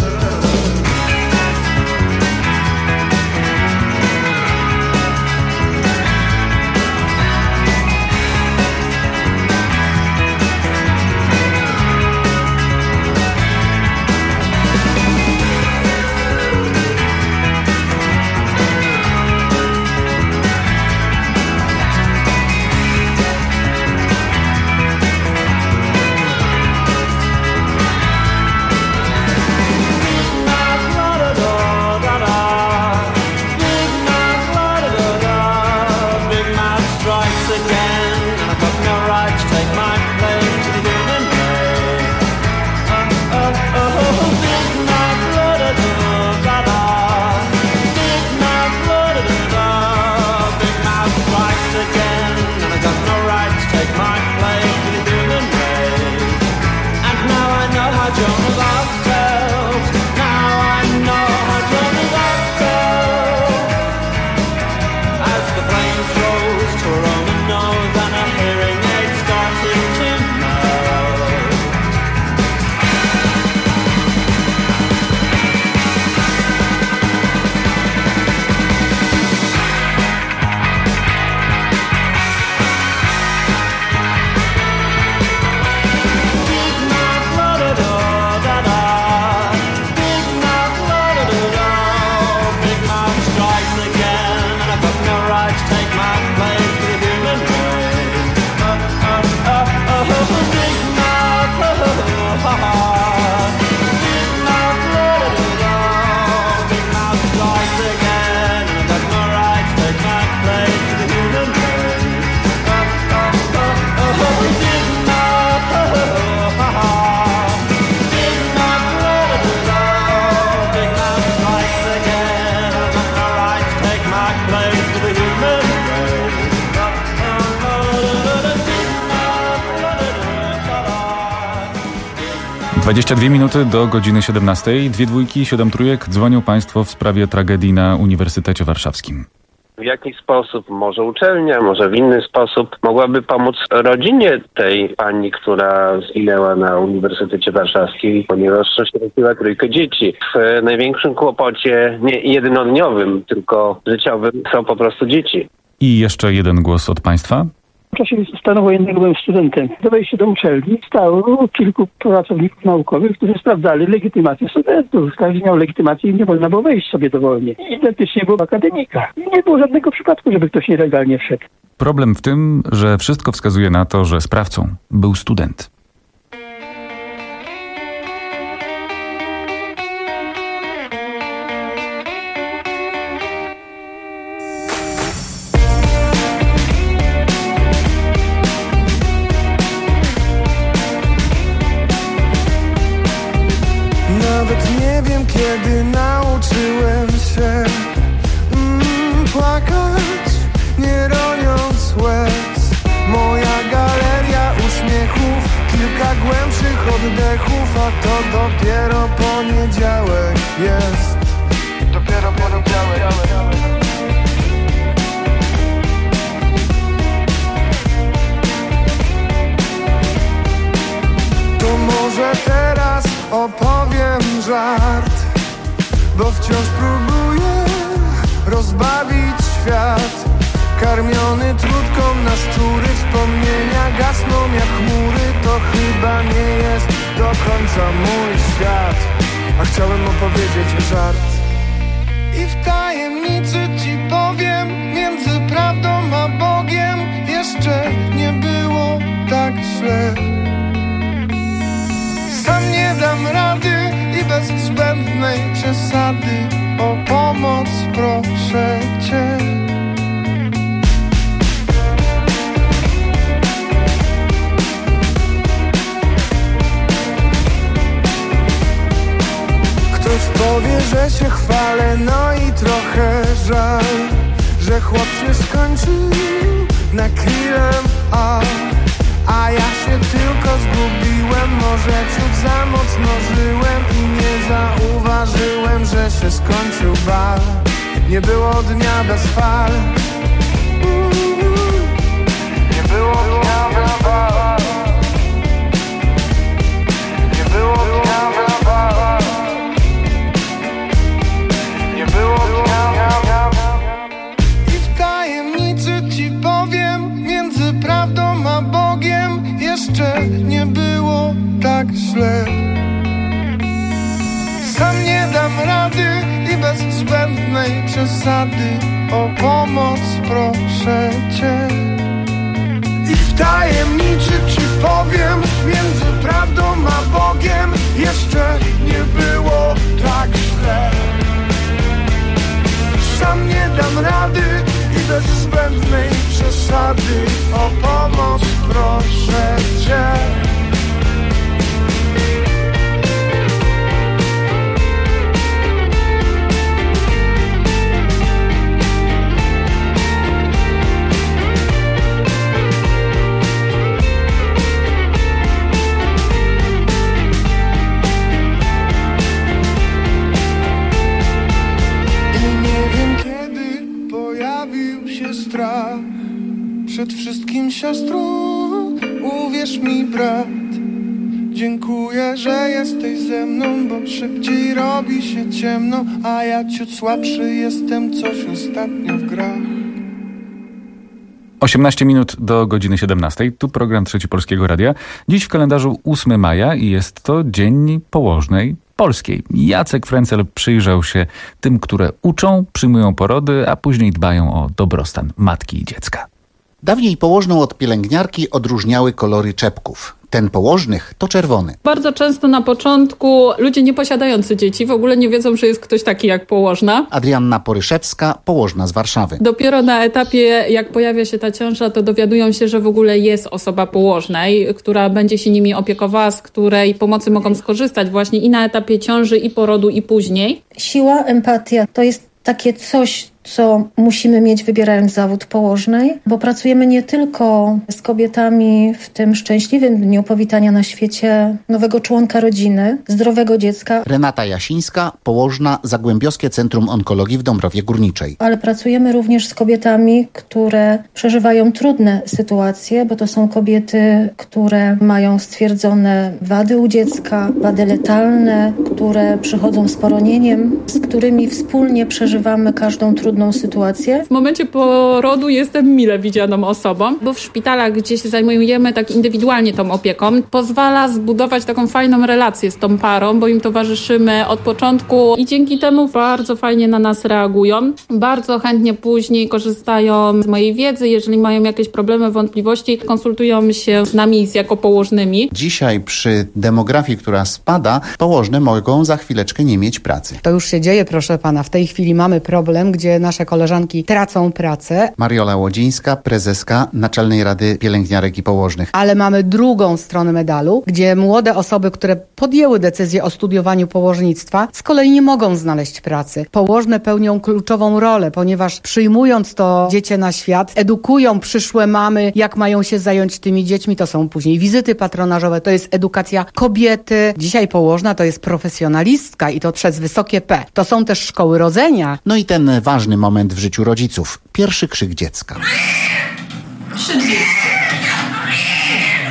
Speaker 3: dwadzieścia dwie minuty do godziny siedemnastej. Dwie dwójki, siedem trójek. Dzwonią Państwo w sprawie tragedii na Uniwersytecie Warszawskim.
Speaker 9: W jaki sposób, może uczelnia, może w inny sposób mogłaby pomóc rodzinie tej pani, która zginęła na Uniwersytecie Warszawskim, ponieważ straciła trójkę dzieci. W największym kłopocie, nie jednodniowym, tylko życiowym, są po prostu dzieci.
Speaker 3: I jeszcze jeden głos od Państwa.
Speaker 18: W czasie stanu wojennego byłem studentem. Do wejścia do uczelni stało kilku pracowników naukowych, którzy sprawdzali legitymację studentów. Każdy miał legitymację i nie można było wejść sobie dowolnie. Identycznie było akademika. Nie było żadnego przypadku, żeby ktoś nielegalnie wszedł.
Speaker 3: Problem w tym, że wszystko wskazuje na to, że sprawcą był student.
Speaker 24: Kiedy nauczyłem się mm, płakać, nie roniąc łez. Moja galeria uśmiechów, kilka głębszych oddechów, a to dopiero poniedziałek jest. Dopiero poniedziałek. bo wciąż próbuję rozbawić świat. Karmiony trutką na szczury, wspomnienia gasną jak chmury. To chyba nie jest do końca mój świat, a chciałem opowiedzieć żart. I w tajemnicy ci powiem, między prawdą a Bogiem jeszcze nie było tak źle. Sam nie dam rady i bez zbędnej przesady o pomoc proszę cię. Ktoś powie, że się chwalę, no i trochę żal, że chłop się skończył na krillem, a A ja się tylko zgubiłem, może ciut za mocno żyłem i nie zauważyłem, że się skończył bal. Nie było dnia bez fal. Nie było dnia bez fal. Nie było dnia bez fal. Nie było dnia bez fal. I w tajemnicy ci powiem, między prawdą a Bogiem jeszcze nie było tak źle. Sam nie dam rady i bez zbędnej przesady o pomoc proszę cię. I w tajemnicy ci powiem, między prawdą a Bogiem jeszcze nie było tak źle. Sam nie dam rady i bez zbędnej przesady o pomoc proszę cię. Strach. Przed wszystkim siostro, uwierz mi brat, dziękuję, że jesteś ze mną, bo szybciej robi się ciemno, a ja ciut słabszy jestem, coś ostatnio w grach.
Speaker 3: osiemnaście minut do godziny siedemnastej. Tu program Trzeci Polskiego Radia. Dziś w kalendarzu ósmego maja i jest to Dzień Położnej Polskiej. Jacek Frencel przyjrzał się tym, które uczą, przyjmują porody, a później dbają o dobrostan matki i dziecka.
Speaker 4: Dawniej położną od pielęgniarki odróżniały kolory czepków. Ten położnych to czerwony.
Speaker 12: Bardzo często na początku ludzie nieposiadający dzieci w ogóle nie wiedzą, że jest ktoś taki jak położna.
Speaker 4: Adrianna Poryszewska, położna z Warszawy.
Speaker 12: Dopiero na etapie, jak pojawia się ta ciąża, to dowiadują się, że w ogóle jest osoba położnej, która będzie się nimi opiekowała, z której pomocy mogą skorzystać właśnie i na etapie ciąży, i porodu, i później.
Speaker 10: Siła, empatia to jest takie coś, co musimy mieć, wybierając zawód położnej, bo pracujemy nie tylko z kobietami w tym szczęśliwym dniu powitania na świecie nowego członka rodziny, zdrowego dziecka.
Speaker 4: Renata Jasińska, położna, Zagłębiowskie Centrum Onkologii w Dąbrowie Górniczej.
Speaker 10: Ale pracujemy również z kobietami, które przeżywają trudne sytuacje, bo to są kobiety, które mają stwierdzone wady u dziecka, wady letalne, które przychodzą z poronieniem, z którymi wspólnie przeżywamy każdą trudną sytuację.
Speaker 12: W momencie porodu jestem mile widzianą osobą, bo w szpitalach, gdzie się zajmujemy tak indywidualnie tą opieką, pozwala zbudować taką fajną relację z tą parą, bo im towarzyszymy od początku i dzięki temu bardzo fajnie na nas reagują. Bardzo chętnie później korzystają z mojej wiedzy, jeżeli mają jakieś problemy, wątpliwości, konsultują się z nami jako położnymi.
Speaker 4: Dzisiaj przy demografii, która spada, położne mogą za chwileczkę nie mieć pracy.
Speaker 11: To już się dzieje, proszę pana. W tej chwili mamy problem, gdzie nasze koleżanki tracą pracę.
Speaker 4: Mariola Łodzińska, prezeska Naczelnej Rady Pielęgniarek i Położnych.
Speaker 11: Ale mamy drugą stronę medalu, gdzie młode osoby, które podjęły decyzję o studiowaniu położnictwa, z kolei nie mogą znaleźć pracy. Położne pełnią kluczową rolę, ponieważ przyjmując to dziecię na świat, edukują przyszłe mamy, jak mają się zająć tymi dziećmi. To są później wizyty patronażowe, to jest edukacja kobiety. Dzisiaj położna to jest profesjonalistka i to przez wysokie P. To są też szkoły rodzenia.
Speaker 4: No i ten ważny moment w życiu rodziców. Pierwszy krzyk dziecka.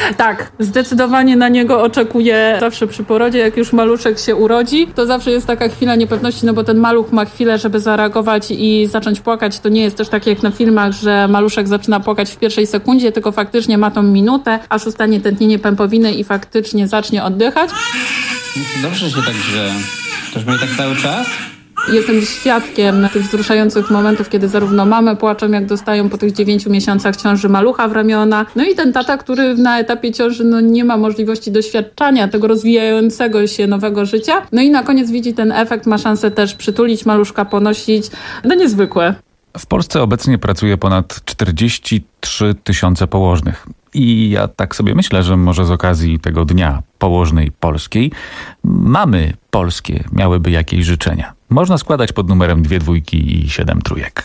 Speaker 12: Tak, zdecydowanie na niego oczekuję zawsze przy porodzie. Jak już maluszek się urodzi, to zawsze jest taka chwila niepewności, no bo ten maluch ma chwilę, żeby zareagować i zacząć płakać. To nie jest też tak jak na filmach, że maluszek zaczyna płakać w pierwszej sekundzie, tylko faktycznie ma tą minutę, aż ustanie tętnienie pępowiny i faktycznie zacznie oddychać.
Speaker 13: Dobrze się tak grze. Toż będzie tak cały czas?
Speaker 12: Jestem świadkiem tych wzruszających momentów, kiedy zarówno mamy płaczą, jak dostają po tych dziewięciu miesiącach ciąży malucha w ramiona. No i ten tata, który na etapie ciąży no, nie ma możliwości doświadczania tego rozwijającego się nowego życia. No i na koniec widzi ten efekt, ma szansę też przytulić maluszka, ponosić. No niezwykłe.
Speaker 3: W Polsce obecnie pracuje ponad czterdzieści trzy tysiące położnych. I ja tak sobie myślę, że może z okazji tego Dnia Położnej Polskiej mamy polskie miałyby jakieś życzenia. Można składać pod numerem dwie dwójki i siedem trójek.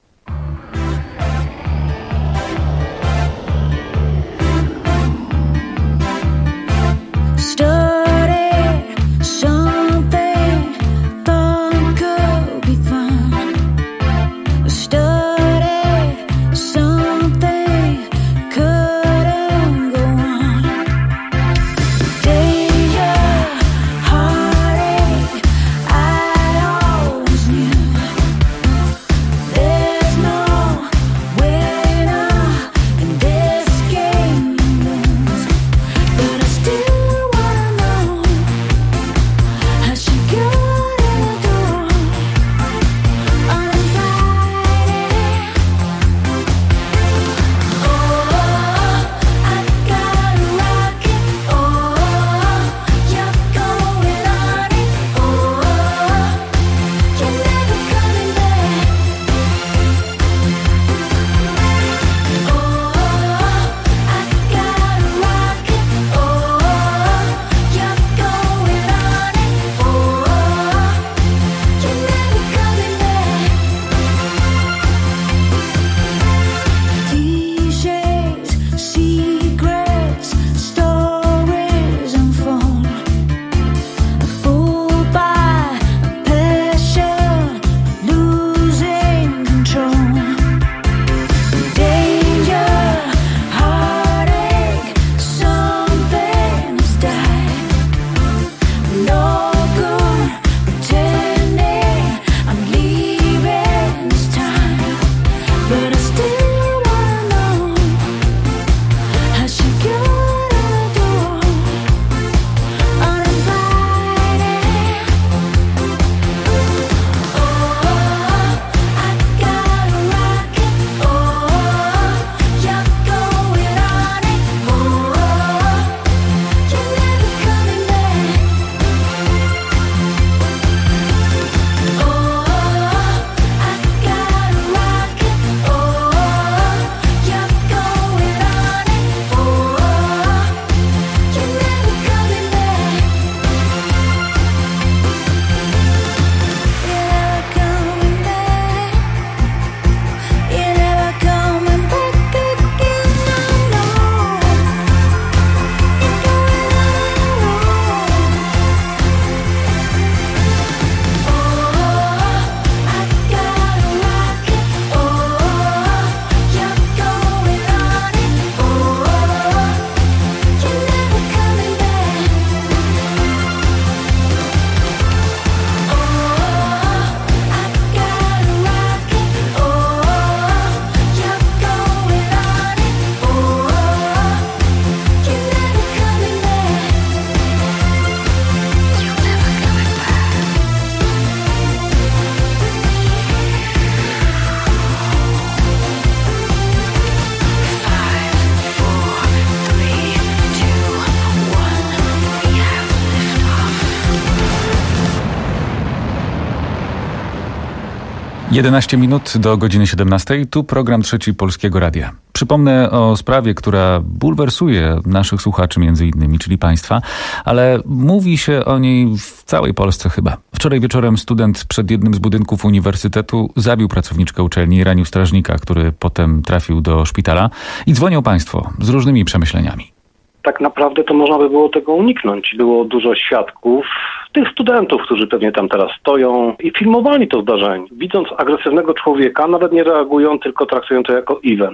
Speaker 3: jedenaście minut do godziny siedemnastej. Tu program Trzeci Polskiego Radia. Przypomnę o sprawie, która bulwersuje naszych słuchaczy między innymi, czyli państwa, ale mówi się o niej w całej Polsce chyba. Wczoraj wieczorem student przed jednym z budynków uniwersytetu zabił pracowniczkę uczelni i ranił strażnika, który potem trafił do szpitala. I dzwonią państwo z różnymi przemyśleniami.
Speaker 14: Tak naprawdę to można by było tego uniknąć. Było dużo świadków, tych studentów, którzy pewnie tam teraz stoją i filmowali to zdarzenie. Widząc agresywnego człowieka, nawet nie reagują, tylko traktują to jako event.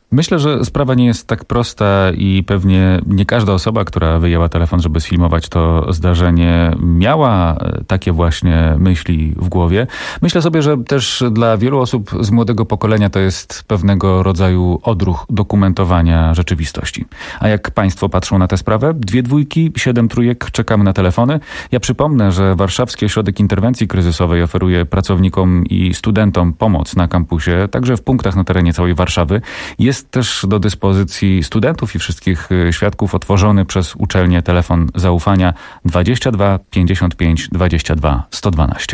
Speaker 3: Myślę, że sprawa nie jest tak prosta i pewnie nie każda osoba, która wyjęła telefon, żeby sfilmować to zdarzenie, miała takie właśnie myśli w głowie. Myślę sobie, że też dla wielu osób z młodego pokolenia to jest pewnego rodzaju odruch dokumentowania rzeczywistości. A jak państwo patrzą na tę sprawę? Dwie dwójki, siedem trójek, czekamy na telefony. Ja przypomnę, że Warszawski Ośrodek Interwencji Kryzysowej oferuje pracownikom i studentom pomoc na kampusie, także w punktach na terenie całej Warszawy. Jest też do dyspozycji studentów i wszystkich świadków otworzony przez uczelnię telefon zaufania dwadzieścia dwa pięćdziesiąt pięć dwadzieścia dwa sto dwanaście.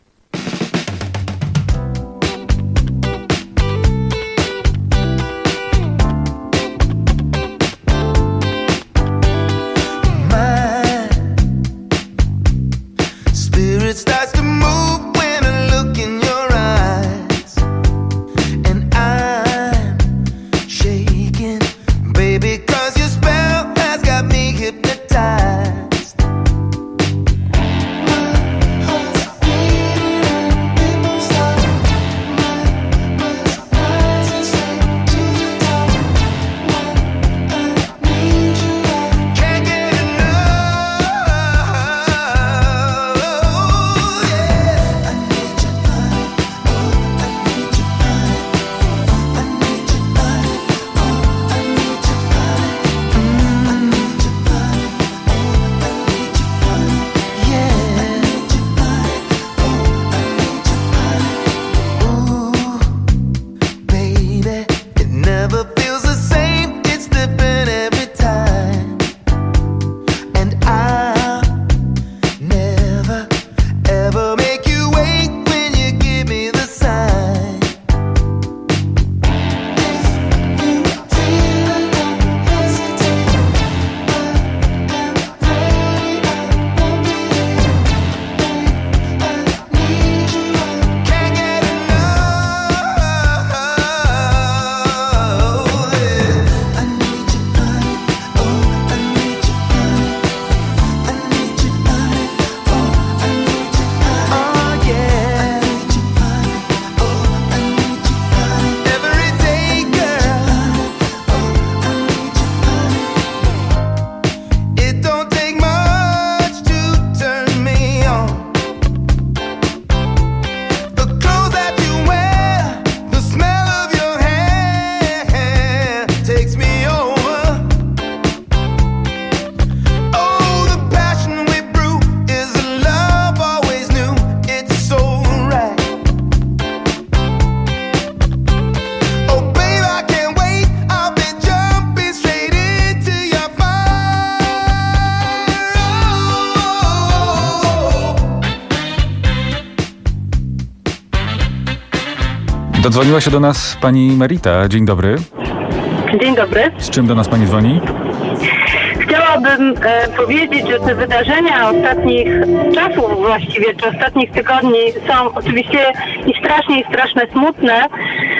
Speaker 3: Dodzwoniła się do nas pani Merita. Dzień dobry.
Speaker 15: Dzień dobry.
Speaker 3: Z czym do nas pani dzwoni?
Speaker 15: Chciałabym e, powiedzieć, że te wydarzenia ostatnich czasów właściwie, czy ostatnich tygodni są oczywiście i strasznie, i straszne, smutne, e,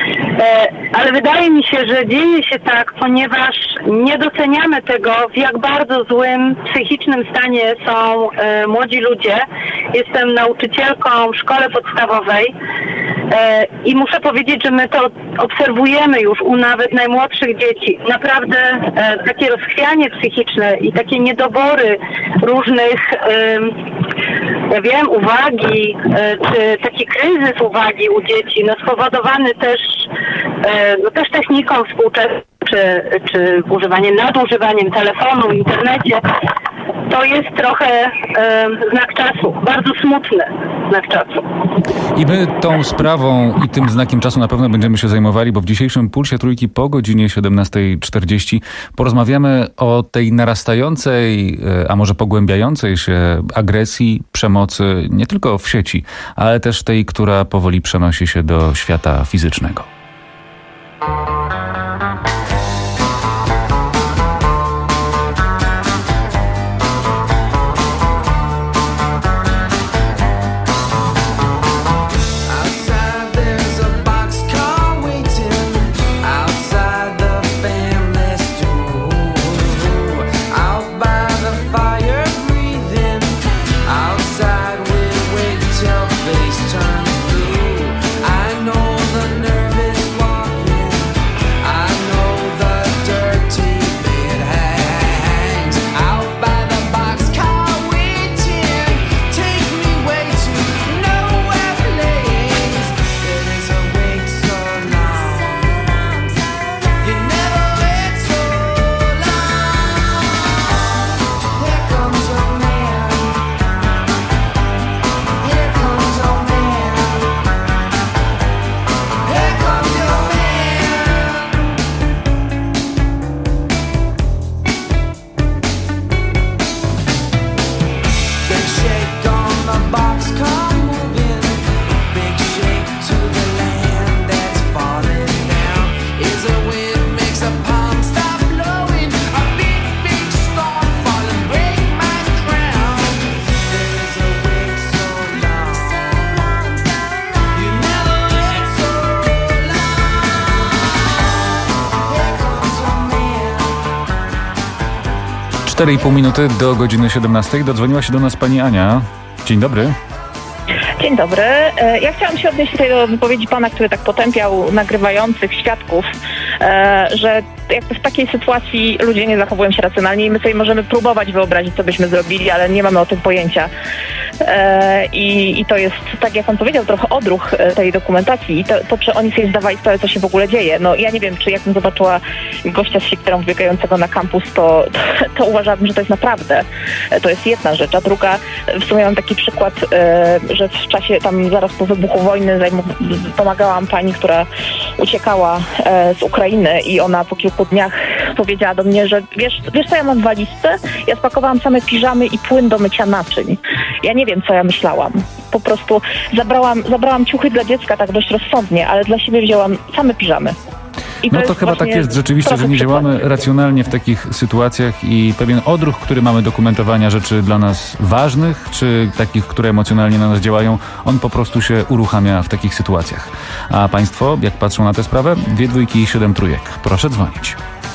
Speaker 15: ale wydaje mi się, że dzieje się tak, ponieważ nie doceniamy tego, w jak bardzo złym psychicznym stanie są e, młodzi ludzie. Jestem nauczycielką w szkole podstawowej e, i muszę powiedzieć, że my to obserwujemy już u nawet najmłodszych dzieci. Naprawdę e, takie rozchwianie psychiczne i takie niedobory różnych, e, ja wiem, uwagi, e, czy taki kryzys uwagi u dzieci, no spowodowany też, e, no też techniką współczesną, czy, czy używaniem, nadużywaniem telefonu, w internecie, to jest trochę e, znak czasu, bardzo smutny znak czasu.
Speaker 3: I my tą sprawą i tym znakiem czasu na pewno będziemy się zajmowali, bo w dzisiejszym Pulsie Trójki po godzinie siedemnasta czterdzieści porozmawiamy o tej narastającej, a może pogłębiającej się agresji, przemocy, nie tylko w sieci, ale też tej, która powoli przenosi się do świata fizycznego.
Speaker 8: Turns blue. I know the nervous walking
Speaker 3: cztery i pół minuty do godziny siedemnastej. Dodzwoniła się do nas pani Ania. Dzień dobry.
Speaker 19: Dzień dobry. Ja chciałam się odnieść tutaj do wypowiedzi pana, który tak potępiał nagrywających świadków, że jakby w takiej sytuacji ludzie nie zachowują się racjonalnie i my sobie możemy próbować wyobrazić, co byśmy zrobili, ale nie mamy o tym pojęcia. I, i to jest, tak jak pan powiedział, trochę odruch tej dokumentacji i to, to, czy oni sobie zdawali sprawę, co się w ogóle dzieje. No ja nie wiem, czy jakbym zobaczyła gościa z siekierą wbiegającego na kampus, to, to, to uważałabym, że to jest naprawdę, to jest jedna rzecz. A druga, w sumie mam taki przykład, że w czasie tam zaraz po wybuchu wojny pomagałam pani, która uciekała z Ukrainy i ona po kilku dniach powiedziała do mnie, że wiesz, wiesz co ja mam w walizce? Ja spakowałam same piżamy i płyn do mycia naczyń. Ja nie wiem, co ja myślałam. Po prostu zabrałam, zabrałam ciuchy dla dziecka tak dość rozsądnie, ale dla siebie wzięłam same piżamy. I
Speaker 3: no to, to chyba tak jest rzeczywiście, że nie działamy racjonalnie w takich sytuacjach i pewien odruch, który mamy dokumentowania rzeczy dla nas ważnych, czy takich, które emocjonalnie na nas działają, on po prostu się uruchamia w takich sytuacjach. A państwo, jak patrzą na tę sprawę? Dwie dwójki i siedem trójek. Proszę dzwonić.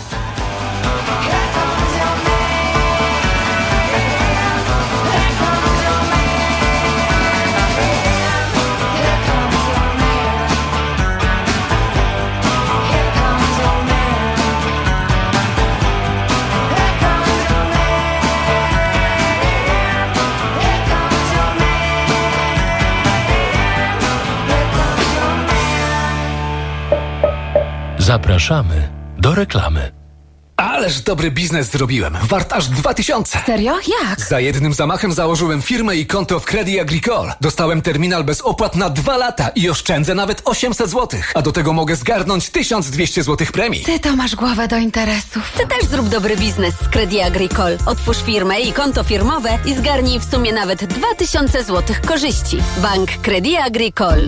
Speaker 5: Zapraszamy do reklamy.
Speaker 2: Ależ dobry biznes zrobiłem. Wart aż dwa tysiące.
Speaker 20: Serio? Jak?
Speaker 2: Za jednym zamachem założyłem firmę i konto w Credit Agricole. Dostałem terminal bez opłat na dwa lata i oszczędzę nawet osiemset złotych. A do tego mogę zgarnąć tysiąc dwieście złotych premii.
Speaker 20: Ty to masz głowę do interesów.
Speaker 21: Ty też zrób dobry biznes z Credit Agricole. Otwórz firmę i konto firmowe i zgarnij w sumie nawet dwa tysiące złotych korzyści. Bank Credit Agricole.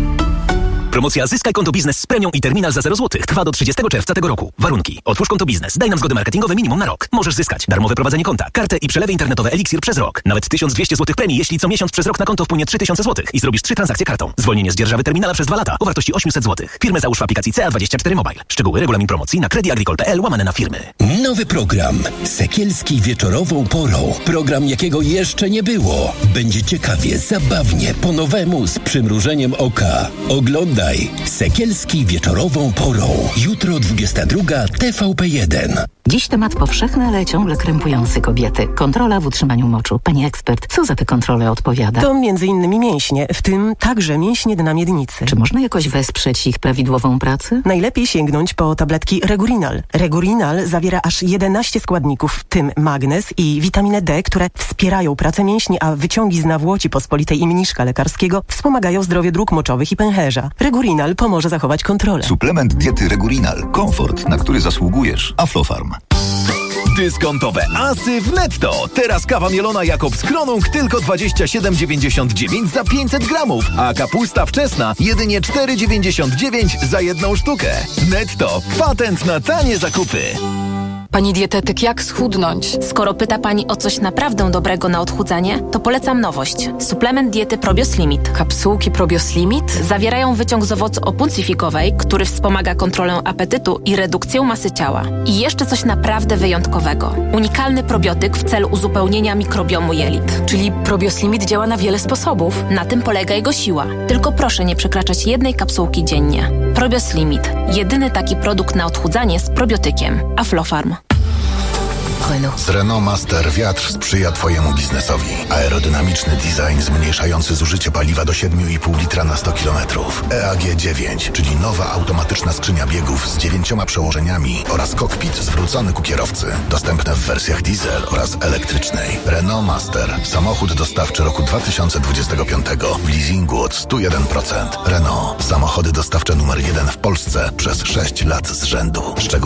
Speaker 22: Promocja Zyskaj konto biznes z premią i terminal za zero złotych trwa do trzydziestego czerwca tego roku. Warunki. Otwórz konto biznes. Daj nam zgodę marketingową minimum na rok. Możesz zyskać darmowe prowadzenie konta, kartę i przelewy internetowe Elixir przez rok. Nawet tysiąc dwieście złotych premii, jeśli co miesiąc przez rok na konto wpłynie trzy tysiące złotych i zrobisz trzy transakcje kartą. Zwolnienie z dzierżawy terminala przez dwa lata o wartości osiemset złotych. Firmę załóż w aplikacji C A dwadzieścia cztery Mobile. Szczegóły, regulamin promocji na creditagricole kropka p l łamane na firmy.
Speaker 23: Nowy program. Sekielski wieczorową porą. Program, jakiego jeszcze nie było. Będzie ciekawie, zabawnie, po nowemu, z przymrużeniem oka. Oglądaj Sekielski wieczorową porą. Jutro dwudziesta druga T V P jeden.
Speaker 25: Dziś temat powszechny, ale ciągle krępujący kobiety. Kontrola w utrzymaniu moczu. Pani ekspert, co za te kontrole odpowiada?
Speaker 26: To między innymi mięśnie, w tym także mięśnie dna miednicy.
Speaker 25: Czy można jakoś wesprzeć ich prawidłową pracę?
Speaker 26: Najlepiej sięgnąć po tabletki Regurinal. Regurinal zawiera aż jedenaście składników, w tym magnez i witaminę D, które wspierają pracę mięśni, a wyciągi z nawłoci pospolitej i mniszka lekarskiego wspomagają zdrowie dróg moczowych i pęcherza. Regurinal pomoże zachować kontrolę.
Speaker 27: Suplement diety Regurinal. Komfort, na który zasługujesz. Aflofarm.
Speaker 28: Dyskontowe asy w Netto. Teraz kawa mielona Jakobs Kronung tylko dwadzieścia siedem dziewięćdziesiąt dziewięć za pięćset gramów, a kapusta wczesna jedynie cztery dziewięćdziesiąt dziewięć za jedną sztukę. Netto. Patent na tanie zakupy.
Speaker 29: Pani dietetyk, jak schudnąć? Skoro pyta Pani o coś naprawdę dobrego na odchudzanie, to polecam nowość. Suplement diety Probios Limit. Kapsułki Probios Limit zawierają wyciąg z owocu opuncji fikowej, który wspomaga kontrolę apetytu i redukcję masy ciała. I jeszcze coś naprawdę wyjątkowego. Unikalny probiotyk w celu uzupełnienia mikrobiomu jelit. Czyli Probios Limit działa na wiele sposobów. Na tym polega jego siła. Tylko proszę nie przekraczać jednej kapsułki dziennie. Probios Limit. Jedyny taki produkt na odchudzanie z probiotykiem. Aflofarm.
Speaker 30: Z Renault Master wiatr sprzyja Twojemu biznesowi. Aerodynamiczny design zmniejszający zużycie paliwa do siedem i pół litra na sto kilometrów. E A G dziewięć, czyli nowa automatyczna skrzynia biegów z dziewięcioma przełożeniami oraz kokpit zwrócony ku kierowcy. Dostępne w wersjach diesel oraz elektrycznej. Renault Master. Samochód dostawczy roku dwa tysiące dwudziestego piątego w leasingu od sto jeden procent. Renault. Samochody dostawcze numer jeden w Polsce przez sześć lat z rzędu. Szczegóły